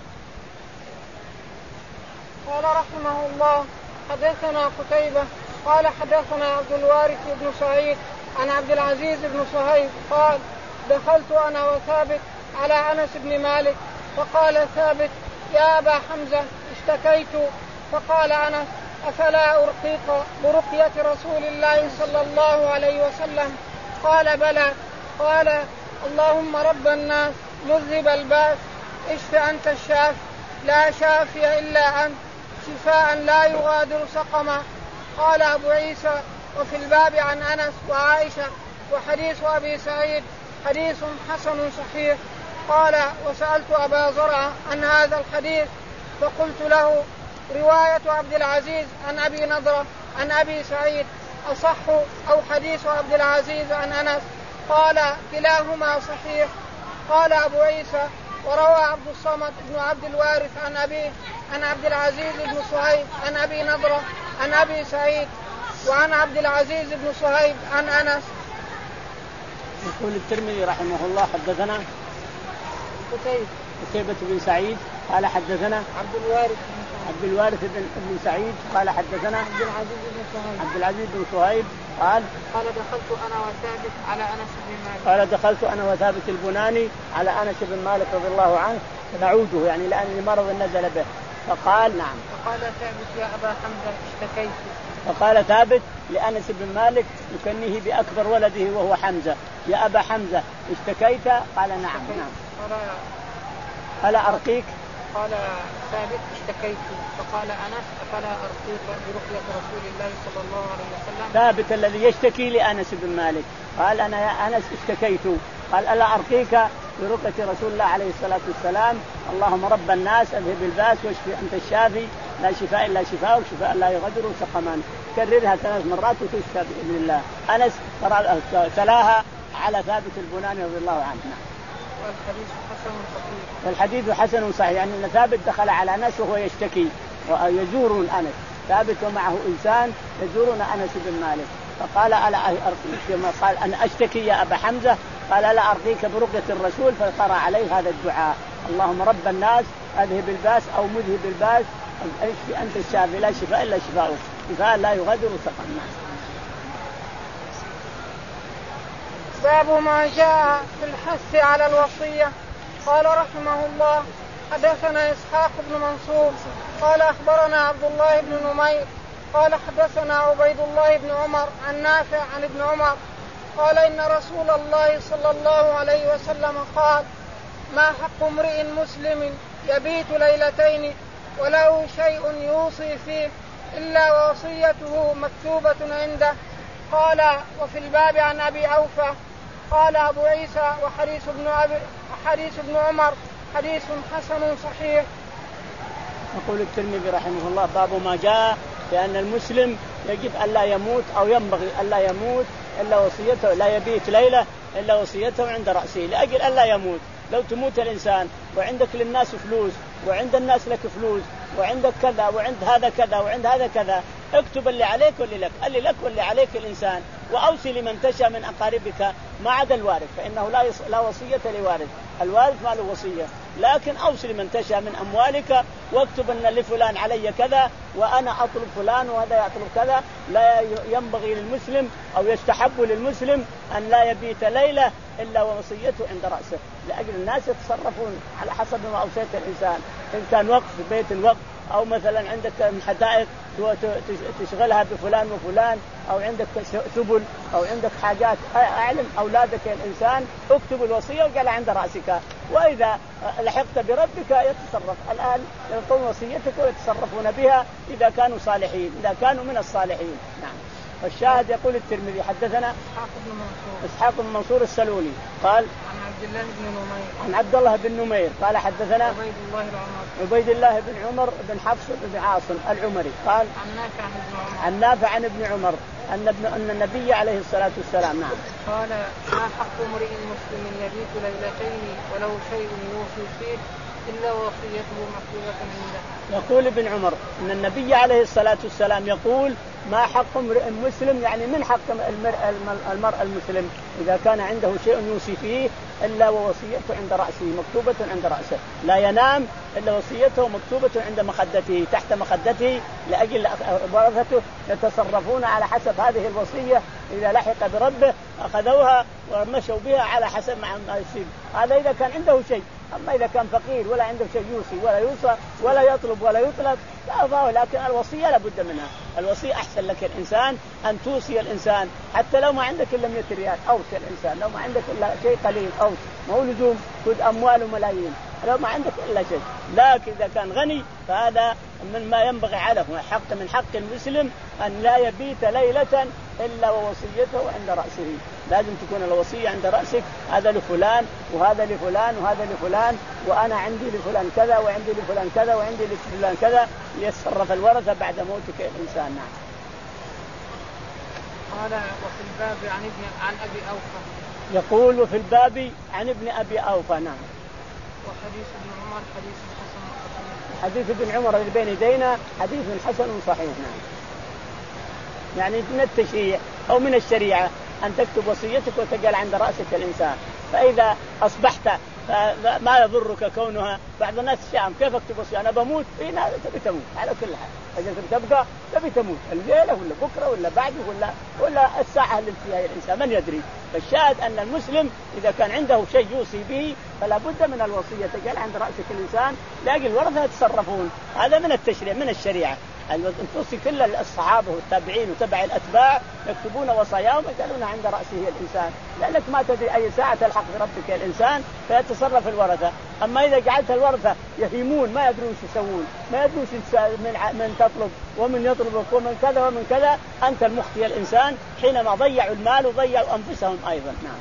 قال رحمه الله حدثنا قتيبة قال حدثنا عبد الوارث بن سعيد عن عبد العزيز بن صهيب قال دخلت أنا وثابت على أنس بن مالك فقال ثابت يا أبا حمزة اشتكيت فقال أنس أفلا أرقيك برقية رسول الله صلى الله عليه وسلم؟ قال بلى. قال اللهم رب الناس مذهب الباس اشف أنت الشاف لا شافي إلا أنت شفاء لا يغادر سقما. قال أبو عيسى وفي الباب عن أنس وعائشة وحديث أبي سعيد حديث حسن صحيح. قال وسألت أبا زرعة عن هذا الحديث فقلت له رواية عبد العزيز عن أبي نضرة عن أبي سعيد أصح أو حديث عبد العزيز عن أنس؟ قال كلاهما صحيح. قال أبو عيسى وروى عبد الصمد بن عبد الوارث عن أبيه عن عبد العزيز بن صهيب عن أبي نضرة عن أبي سعيد وعن عبد العزيز بن صهيب عن أنس. يقول الترمذي رحمه الله حدثنا قتيبة قتيبة بن سعيد قال حدثنا عبد الوارث عبد الوارث بن بن سعيد قال حدثنا عبد العزيز بن صهيب عبد العزيز بن صهيب قال قال دخلت أنا وثابت على أنس بن مالك قال دخلت أنا وثابت البناني على أنس بن مالك رضي الله عنه نعوده يعني لأن مرض نزل به. فقال نعم. فقال ثابت يا أبا حمزة اشتكيت. فقال ثابت لأنس بن مالك يكنيه بأكبر ولده وهو حمزة يا أبا حمزة اشتكيت؟ قال نعم. نعم. قال ألا أرقيك؟ قال ثابت اشتكيت فقال أنس أفلا أرقيك برقية رسول الله صلى الله عليه وسلم؟ ثابت الذي يشتكي لأنس بن مالك قال أنا يا أنس اشتكيت. قال ألا أرقيك برقية رسول الله عليه الصلاة والسلام اللهم رب الناس أذهب الباس واشفي أنت الشافي لا شفاء إلا شفاءك شفاء لا يغادر سقما. كررها ثلاث مرات وتشفى بإذن الله. أنس تلاها على ثابت البناني رضي الله عنه. والحديث حسن صحيح. والحديث حسن صحيح يعني أن ثابت دخل على أنس وهو يشتكي ويزورون أنس. ثابت ومعه إنسان يزورون أنس بن مالك فقال ألا أرقيك كما قال أنا أشتكي يا أبا حمزة قال ألا أرقيك برقية الرسول فقرأ عليه هذا الدعاء اللهم رب الناس أذهب الباس أو مذهب الباس اشفي أنت الشافي لا شفاء إلا شفاءك شفاء لا يغادر سقما. باب ما جاء في الحث على الوصية. قال رحمه الله حدثنا إسحاق بن منصور قال أخبرنا عبد الله بن نمير قال حدثنا عبيد الله بن عمر عن نافع عن ابن عمر قال إن رسول الله صلى الله عليه وسلم قال ما حق امرئ مسلم يبيت ليلتين وله شيء يوصي فيه إلا وصيته مكتوبة عنده. قال وفي الباب عن أبي أوفى. قال أبو عيسى وحديث ابن, أبي حديث ابن عمر حديث حسن صحيح. يقول الترمذي رحمه الله باب ما جاء بأن المسلم يجب ألا يموت أو ينبغي ألا يموت إلا وصيته، لا يبيت ليلة إلا وصيته عند رأسه لأجل ألا يموت. لو تموت الإنسان وعندك للناس فلوس وعند الناس لك فلوس وعندك كذا وعند هذا كذا وعند هذا كذا، اكتب اللي عليك واللي لك، اللي لك واللي عليك الإنسان، وأوصي لمن تشاء من أقاربك ما عدا الوارث، فإنه لا يص... لا وصية لوارث، الوارث ما له وصية، لكن أوصي لمن تشاء من أموالك واكتب أن لفلان علي كذا وأنا أطلب فلان وهذا يطلب كذا. لا ينبغي للمسلم أو يستحب للمسلم أن لا يبيت ليلة إلا ووصيته عند رأسه، لأجل الناس يتصرفون على حسب ما أوصيت الإنسان. إن كان وقف في بيت الوقف أو مثلا عندك حدائق تشغلها بفلان وفلان أو عندك سبل أو عندك حاجات، أعلم أولادك الإنسان اكتب الوصية وقال عند رأسك، وإذا لحقت بربك يتصرف. الآن يلقون وصيتك ويتصرفون بها إذا كانوا صالحين، إذا كانوا من الصالحين. نعم. والشاهد يقول الترمذي حدثنا إسحاق بن منصور السلولي قال عن عبد الله بن نمير عن عبد الله بن نمير قال حدثنا عبيد الله العمر عبيد الله بن عمر بن حفص بن عاصم العمري قال عن نافع عن ابن عمر عن نافع عن ابن عمر أن ابن أن النبي عليه الصلاة والسلام نعم قال ما حق امرئ مسلم يبيت ليلتين ولو شيء يوصي فيه إلا وصيته مكتوبة عنده. يقول ابن عمر أن النبي عليه الصلاة والسلام يقول ما حق امرئ مسلم، يعني من حق المرء المسلم إذا كان عنده شيء يوصي فيه إلا ووصيته عند رأسه مكتوبة عند رأسه، لا ينام إلا وصيته مكتوبة عند مخدته تحت مخدته، لأجل ورثته يتصرفون على حسب هذه الوصية، إذا لحق بربه أخذوها ومشوا بها على حسب ما يصيب. هذا إذا كان عنده شيء، أما إذا كان فقير ولا عنده شيء يوصي ولا يوصى ولا يطلب ولا يطلب لا، لكن الوصية لابد منها. الوصية أحسن لك الإنسان أن توصي الإنسان، حتى لو ما عندك إلا مئة ريال أوصي الإنسان، لو ما عندك إلا شيء قليل أوصي، ما هو لزوم خذ أموال وملايين لو ما عندك إلا شيء. لكن إذا كان غني فهذا من ما ينبغي عليه، حق من حق المسلم أن لا يبيت ليلة إلا ووصيته عند رأسه. لازم تكون الوصية عند رأسك، هذا لفلان وهذا لفلان وهذا لفلان وأنا عندي لفلان كذا وعندي لفلان كذا وعندي لفلان كذا، ليتصرف الورثة بعد موتك الإنسان. نعم. قال وفي الباب عن ابن عن أبي أوفى. يقول وفي الباب عن ابن أبي أوفى. نعم. وحديث ابن عمر حديث حسن صحيح. حديث ابن عمر اللي بين يدينا حديث حسن صحيح. نعم. يعني من التشريع أو من الشريعة أن تكتب وصيتك وتجعل عند رأسك الإنسان، فإذا أصبحت ما يضرك كونها. بعض الناس شام كيف أكتب وصية أنا بموت؟ إيه تبي تموت على كل حال، إذا تبقى تبي تموت الليلة ولا بكرة ولا بعده ولا ولا الساعة اللي فيها الإنسان من يدري. فالشاهد أن المسلم إذا كان عنده شيء يوصي به فلا بد من الوصية تجعل عند رأسك الإنسان، لأجل الورثة يتصرفون. هذا من التشريع من الشريعة. توصي كل الصحابة والتابعين وتبع الأتباع يكتبون وصاياهم يجعلون عند رأسه الإنسان، لأنك ما تدري أي ساعة تلحق بربك الإنسان فيتصرف الورثة. أما إذا جعلت الورثة يهيمون ما يدرون شو يسوون، ما يدرون من من تطلب ومن يطلبك ومن كذا ومن كذا، أنت المخطئ الإنسان حينما ضيعوا المال وضيعوا أنفسهم أيضا. نعم.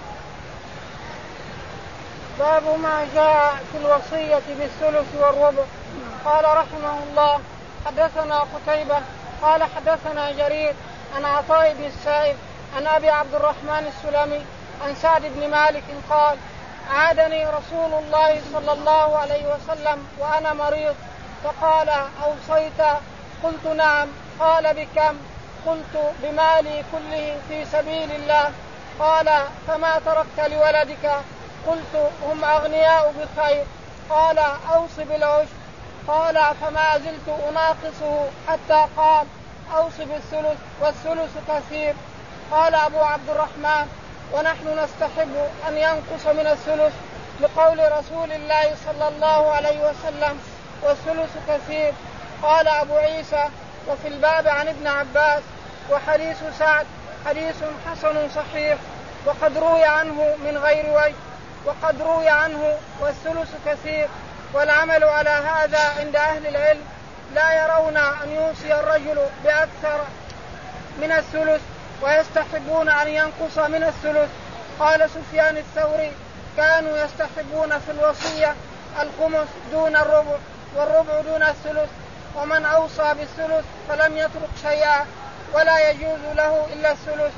باب ما جاء في الوصية بالثلث والربع. قال رحمه الله حدثنا قتيبة قال حدثنا جرير عن عطاء بن السائب عن أبي عبد الرحمن السلمي عن سعد بن مالك قال عادني رسول الله صلى الله عليه وسلم وأنا مريض فقال أوصيت؟ قلت نعم. قال بكم؟ قلت بمالي كله في سبيل الله. قال فما تركت لولدك؟ قلت هم أغنياء بخير. قال أوص بالعشر. قال فما زلت أناقصه حتى قال أوص بالثلث والثلث كثير. قال أبو عبد الرحمن ونحن نستحب أن ينقص من الثلث لقول رسول الله صلى الله عليه وسلم والثلث كثير. قال أبو عيسى وفي الباب عن ابن عباس. وحديث سعد حديث حسن صحيح وقد روي عنه من غير وجه وقد روي عنه والثلث كثير. والعمل على هذا عند أهل العلم لا يرون أن يوصي الرجل بأكثر من الثلث ويستحبون أن ينقص من الثلث. قال سفيان الثوري كانوا يستحبون في الوصية الخمس دون الربع والربع دون الثلث، ومن أوصى بالثلث فلم يترك شيئا ولا يجوز له إلا الثلث.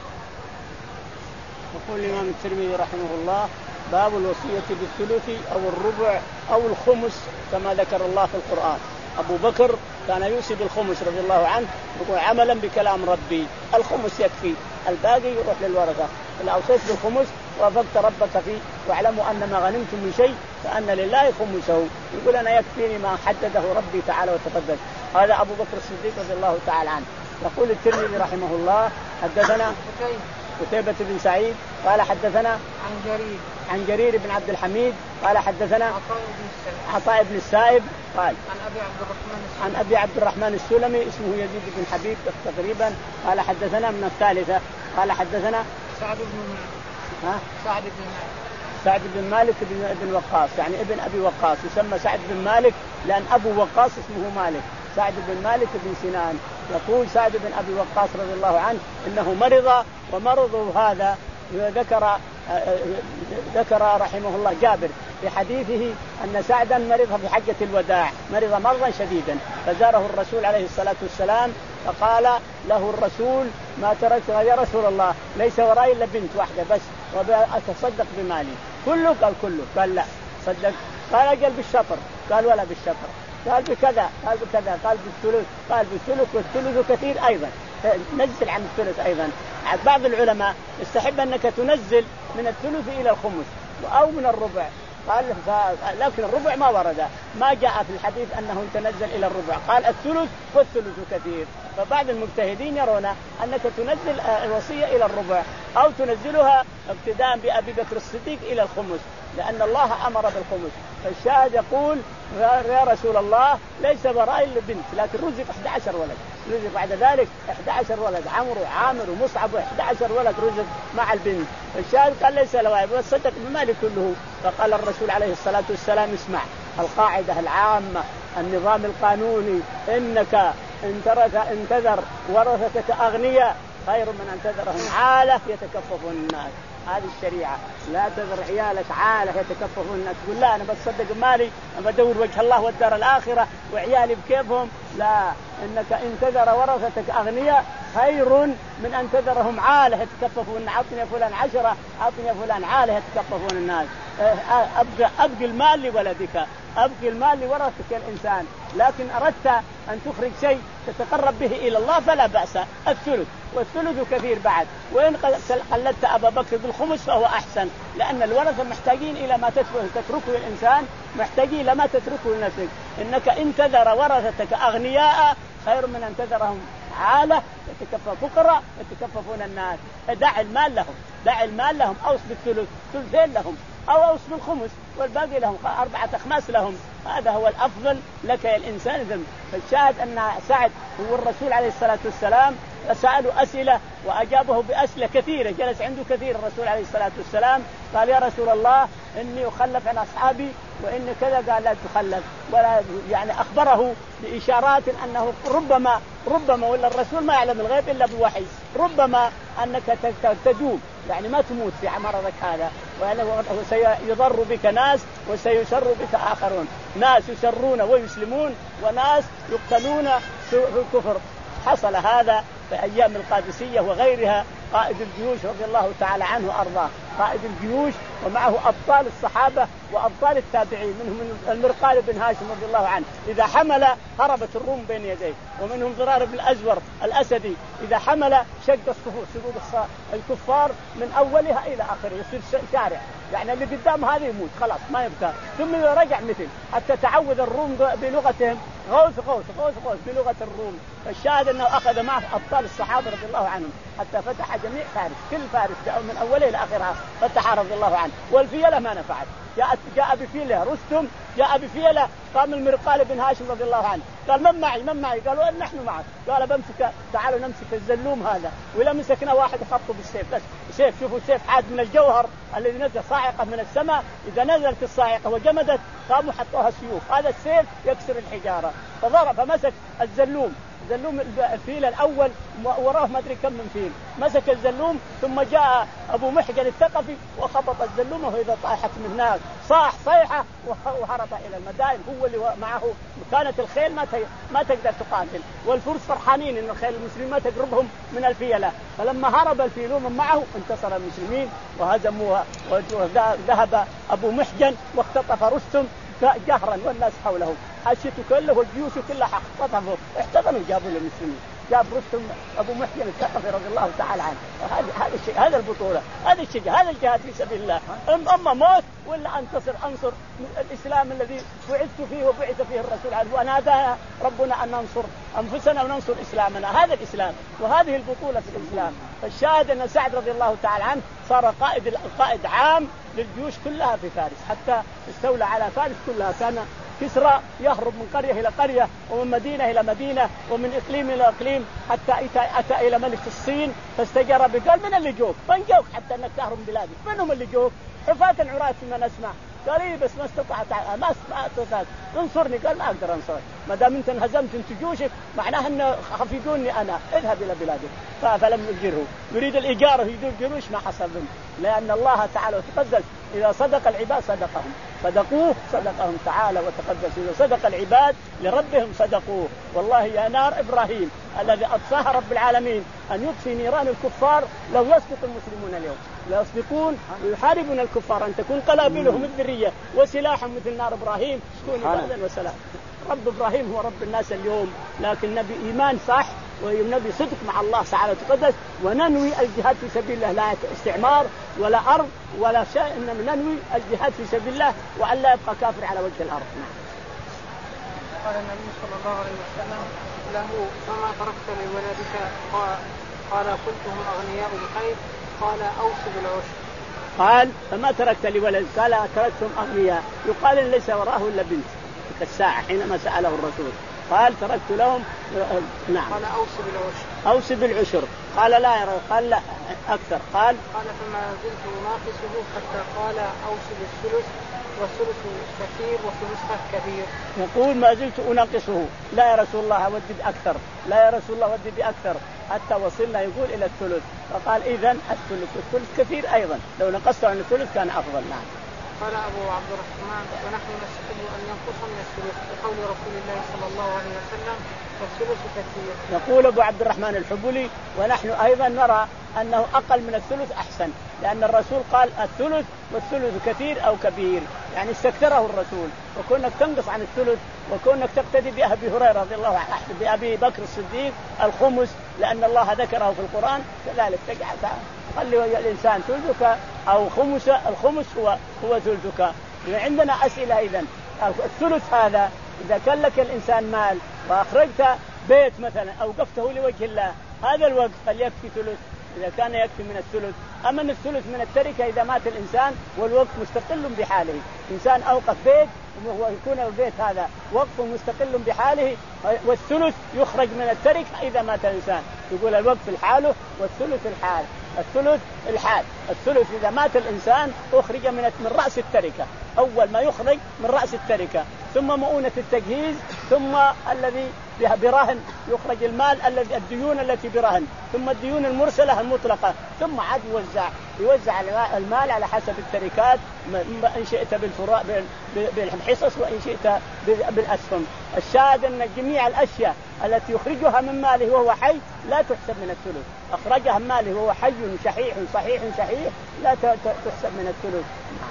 يقول الإمام الترمذي رحمه الله: باب الوصية بالثلث أو الربع أو الخمس كما ذكر الله في القرآن. أبو بكر كان يوصي بالخمس رضي الله عنه، يقول عملا بكلام ربي الخمس يكفي، الباقي يروح للورثة. إذا أوصيت بالخمس وافقت ربك فيه، واعلموا أن ما غنمتم من شيء فأن لله خمسه. يقول أنا يكفيني ما حدده ربي تعالى وتقدس. هذا أبو بكر الصديق رضي الله تعالى عنه. يقول الترمذي رحمه الله: حدثنا قتيبة بن سعيد قال حدثنا عن جرير عن جرير بن عبد الحميد قال حدثنا عطاء بن السائب قال عن أبي عبد الرحمن عن أبي عبد الرحمن السلمي اسمه يزيد بن حبيب تقريبا قال حدثنا من الثالثة قال حدثنا سعد بن ها سعد بن مالك سعد بن مالك بن ابن وقاص، يعني ابن أبي وقاص، يسمى سعد بن مالك لأن أبو وقاص اسمه مالك، سعد بن مالك بن سنان. يقول سعد بن أبي وقاص رضي الله عنه إنه مرض، ومرضه هذا ذكر ذكر رحمه الله جابر في حديثه أن سعدا مرض في حجة الوداع، مرض مرضا شديدا، فزاره الرسول عليه الصلاة والسلام فقال له الرسول: ما تركت يا رسول الله، ليس ورائي إلا بنت واحدة بس وأتصدق بمالي كله. قال كله. قال لا صدق. قال أجل بالشطر. قال ولا بالشطر. قال بكذا. قال بكذا. قال بالثلث. قال بالثلث، والثلث كثير أيضا، نزل عن الثلث أيضا. بعض العلماء يستحب أنك تنزل من الثلث إلى الخمس أو من الربع، قال لكن الربع ما ورد، ما جاء في الحديث أنه تنزل إلى الربع، قال الثلث والثلث كثير. فبعض المجتهدين يرون أنك تنزل الوصية إلى الربع أو تنزلها ابتداء بأبي بكر الصديق إلى الخمس، لأن الله أمر بالخمس. فالشاهد يقول: يا رسول الله، ليس ورائي إلا بنت، لكن رزق أحد عشر ولد، رزق بعد ذلك أحد عشر ولد، عمرو وعامر ومصعب أحد عشر ولد رزق مع البنت. الشاهد قال ليس له بس صدق بمالي كله. فقال الرسول عليه الصلاة والسلام: اسمع القاعدة العامة، النظام القانوني، إنك إن ترك إن تذر ورثتك أغنياء خير من أن تذرهم عالة يتكففون الناس. هذه الشريعة، لا تذر عيالك عالة يتكففون الناس. تقول لا أنا بتصدق مالي، أنا بدور وجه الله والدار الآخرة وعيالي بكيفهم. لا، إنك إن تذر ورثتك أغنياء خير من أن تذرهم عالة يتكففون. أعطني فلان عشرة، أعطني فلان عالة يتكففون الناس. أبقى, أبقى المال لولدك، أبقي المال لورثتك الإنسان، لكن أردت أن تخرج شيء تتقرب به إلى الله فلا بأس. الثلث، والثلث كثير بعد. وإن قلدت أبا بكر بالخمس فهو أحسن، لأن الورثة محتاجين إلى ما تتركه الإنسان، محتاجين إلى ما تتركه لنفسك. إنك إن تذر ورثتك أغنياء خير من أن تذرهم عالة يتكفف فقراء يتكففون الناس. دع المال لهم، دع المال لهم، أوص بالثلث، ثلثين لهم، أو أوص بالخمس والباقي لهم، أربعة أخماس لهم. هذا هو الأفضل لك يا الإنسان ذنب. فالشاهد أن سعد هو الرسول عليه الصلاة والسلام سألوا أسئلة وأجابه بأسئلة كثيرة، جلس عنده كثير الرسول عليه الصلاة والسلام. قال: يا رسول الله، إني أخلف عن أصحابي وإن كذا. قال: لا تخلف، ولا يعني أخبره بإشارات أنه ربما ربما ولا الرسول ما يعلم الغيب إلا بوحي، ربما أنك تدوم، يعني ما تموت في مرضك هذا، وسيضر بك ناس وسيسر بك آخرون، ناس يسرون ويسلمون وناس يقتلون في الكفر. حصل هذا في أيام القادسية وغيرها. قائد الجيوش رضي الله تعالى عنه وأرضاه، قائد الجيوش ومعه أبطال الصحابة وأبطال التابعين، منهم المرقال بن هاشم رضي الله عنه، إذا حمل هربت الروم بين يديه، ومنهم ضرار بن الأزور الأسدي، إذا حمل شق الصفوف صفوف الكفار من أولها إلى آخره، يصير شارع، يعني اللي قدام هذا يموت خلاص ما يبقى. ثم إذا رجع مثل حتى تعود الروم بلغتهم غوث غوث غوث غوث بلغة الروم. فالشاهد أنه أخذ معه أبطال الصحابة رضي الله عنهم حتى فتح جميع فارس، كل فارس من أوله إلى آخرها فتح رضي الله عنه. والفيلة ما نفعت، جاء جاء بفيلة رستم، جاء بفيلة. قام المرقال بن هاشم رضي الله عنه قال: من معي من معي؟ قالوا: نحن معك. قال: بمسك، تعالوا نمسك الزلوم هذا. ولا مسكنا واحد خطه بالسيف، بس سيف، شوفوا سيف حاد من الجوهر الذي نزل صاعقة من السماء، إذا نزلت الصاعقة وجمدت قاموا حطوها سيوف، هذا السيف يكسر الحجارة. فضرب فمسك الزلوم زلوم الفيل الأول وراه ما أدري كم من فيل، مسك الزلوم ثم جاء أبو محجن الثقفي وخبط الزلوم وإذا طاحت من هناك صاح صيحة وهرب إلى المدائن هو اللي معه. كانت الخيل ما ما تقدر تقاتل، والفرس فرحانين إن الخيل المسلمين ما تقربهم من الفيلة، فلما هرب الفيل من معه انتصر المسلمين وهزموها. وذهب أبو محجن واختطف رستم جهرا والناس حوله، حشيته كله والجيوش كلها اختطفوا احتضنوا جابوا للمسلمين. جاب رستم أبو محجن الثقفي رضي الله تعالى عنه. هذا هذا الشيء، هذا البطولة، هذا الشيء، هذا الجهاد في سبيل الله. أما موت ولا أنتصر أنصر الإسلام الذي بعثت فيه وبعث فيه الرسول عنه، ونادانا ربنا أن ننصر أنفسنا وننصر إسلامنا. هذا الإسلام وهذه البطولة في الإسلام. فالشاهد أن سعد رضي الله تعالى عنه صار قائد القائد عام للجيوش كلها في فارس، حتى استولى على فارس كلها. كان كسرى يهرب من قرية إلى قرية ومن مدينة إلى مدينة ومن إقليم إلى إقليم حتى أتى إلى ملك الصين فاستجار بقال من اللي جوك؟ من جوك حتى أنك تهرب من بلادك؟ منهم اللي جوك؟ حفاة عراة فيما نسمع. قال إيه بس ما استطعت ما استطعت انصرني. قال ما أقدر أنصرك ما دام أنت انهزمت أنت جيوشك، معناها أن خفيقوني أنا، اذهب إلى بلادك. فلم يجره، يريد الإجارة يدور جروش ما حصل منه، لأن الله تعالى وتقدس إذا صدق العباد صدقهم، صدقوه صدقهم تعالى وتقدس. إذا صدق العباد لربهم صدقوه. والله يا نار إبراهيم الذي أطفاها رب العالمين أن يطفي نيران الكفار لو يسبق المسلمون اليوم، لا يسبقون ويحاربون الكفار، أن تكون قلابلهم الذرية وسلاحهم مثل نار إبراهيم تكون بردا وسلام. رب إبراهيم هو رب الناس اليوم، لكن نبي إيمان صح ونبي صدق مع الله تعالى وتقدس، وننوي الجهاد في سبيل الله، لا استعمار ولا أرض ولا شيء، إنما ننوي الجهاد في سبيل الله وأن لا يبقى كافر على وجه الأرض. قال النبي صلى الله عليه وسلم له فما تركت لولدك؟ قال كنتم أغنياء بخير. قال أوصي بالعشر. قال فما تركت لولدك؟ قال تركتم أغنياء. يقال إن ليس وراه إلا بنت تلك الساعة حينما سأله الرسول، قال تركت لهم. نعم. قال أوصي بالعشر. أوصي بالعشر. قال لا يا رب. قال لا أكثر. قال قال فما زلت أناقصه حتى قال أوصي بالثلث، والثلث كثير وفي نسخة كبير. يقول ما زلت أناقصه، لا يا رسول الله ودي بأكثر، لا يا رسول الله ودي بأكثر، حتى وصلنا يقول إلى الثلث. فقال إذن الثلث، الثلث كثير أيضا، لو نقصت عن الثلث كان أفضل. نعم. قال أبو عبد الرحمن ونحن نستحب أن ينقص من الثلث بقول رسول الله صلى الله عليه وسلم والثلث كثير. يقول أبو عبد الرحمن الحبلي ونحن أيضا نرى أنه أقل من الثلث أحسن، لأن الرسول قال الثلث والثلث كثير أو كبير، يعني استكثره الرسول. وكونك تنقص عن الثلث وكونك تقتدي بأبي هريرة رضي الله عنه بأبي بكر الصديق الخمس، لأن الله ذكره في القرآن، كذلك تجعل خلي الإنسان ثلثك أو خمس، الخمس هو هو ثلثك. عندنا أسئلة إذن. الثلث هذا إذا كان لك الإنسان مال وأخرجت بيت مثلا أوقفته لوجه الله، هذا الوقف فليكفي ثلث إذا كان يكفي من الثلث. أما الثلث من التركة إذا مات الإنسان والوقف مستقل بحاله، إنسان أوقف بيت وهو يكون البيت هذا وقف مستقل بحاله، والثلث يخرج من التركة إذا مات الإنسان. يقول الوقف الحاله والثلث الحال. الثلث الحال، الثلث إذا مات الإنسان أخرج من من رأس التركة، أول ما يخرج من رأس التركة، ثم مؤونة التجهيز، ثم الذي برهن يخرج المال الذي الديون التي برهن، ثم الديون المرسلة المطلقة، ثم عاد يوزع يوزع المال على حسب التركات، إن شئت بالفراء بالحصص وإن شئت بالأسهم. الشاهد أن جميع الأشياء التي يخرجها من ماله وهو حي لا تحسب من الثلث، أخرجها من ماله وهو حي شحيح صحيح شحيح لا تحسب من الثلث،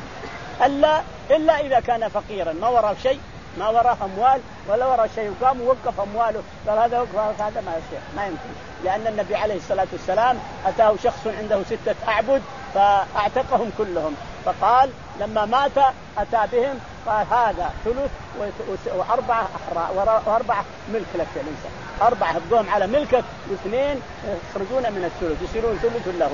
إلا إلا إذا كان فقيرا ما وراه شيء، ما وراه أموال ولا وراه شيء، وقام ووقف أمواله قال هذا وقف هذا ما يصير، ما يمكن، لأن النبي عليه الصلاة والسلام أتاه شخص عنده ستة أعبد فأعتقهم كلهم، فقال لما مات أتى بهم قال هذا ثلث وأربعة أحرى وأربعة ملك لك يا الإنسان، أربعة هبقوهم على ملكك واثنين يخرجون من الثلث يصيرون ثلث له.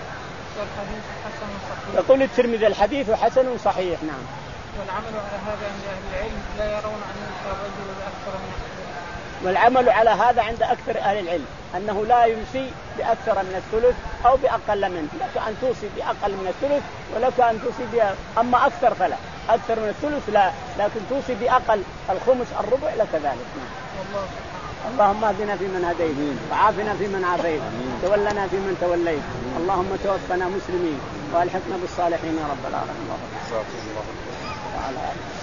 يقول الترمذي الحديث حسن صحيح. نعم. والعمل على هذا عند أهل العلم لا يرون أن يؤتى الرجل بأكثر من الثلث. والعمل على هذا عند أكثر أهل العلم أنه لا يوصي بأكثر من الثلث أو بأقل منه، لك أن توصي بأقل من الثلث ولك أن توصي بها، أما أكثر فلا، أكثر من الثلث لا، لكن توصي بأقل، الخمس الربع لك ذلك. والله سبحانه. اللهم اهدنا فيمن هديت وعافنا فيمن عافيت تولنا فيمن توليت اللهم توفنا مسلمين والحقنا بالصالحين يا رب العالمين. الله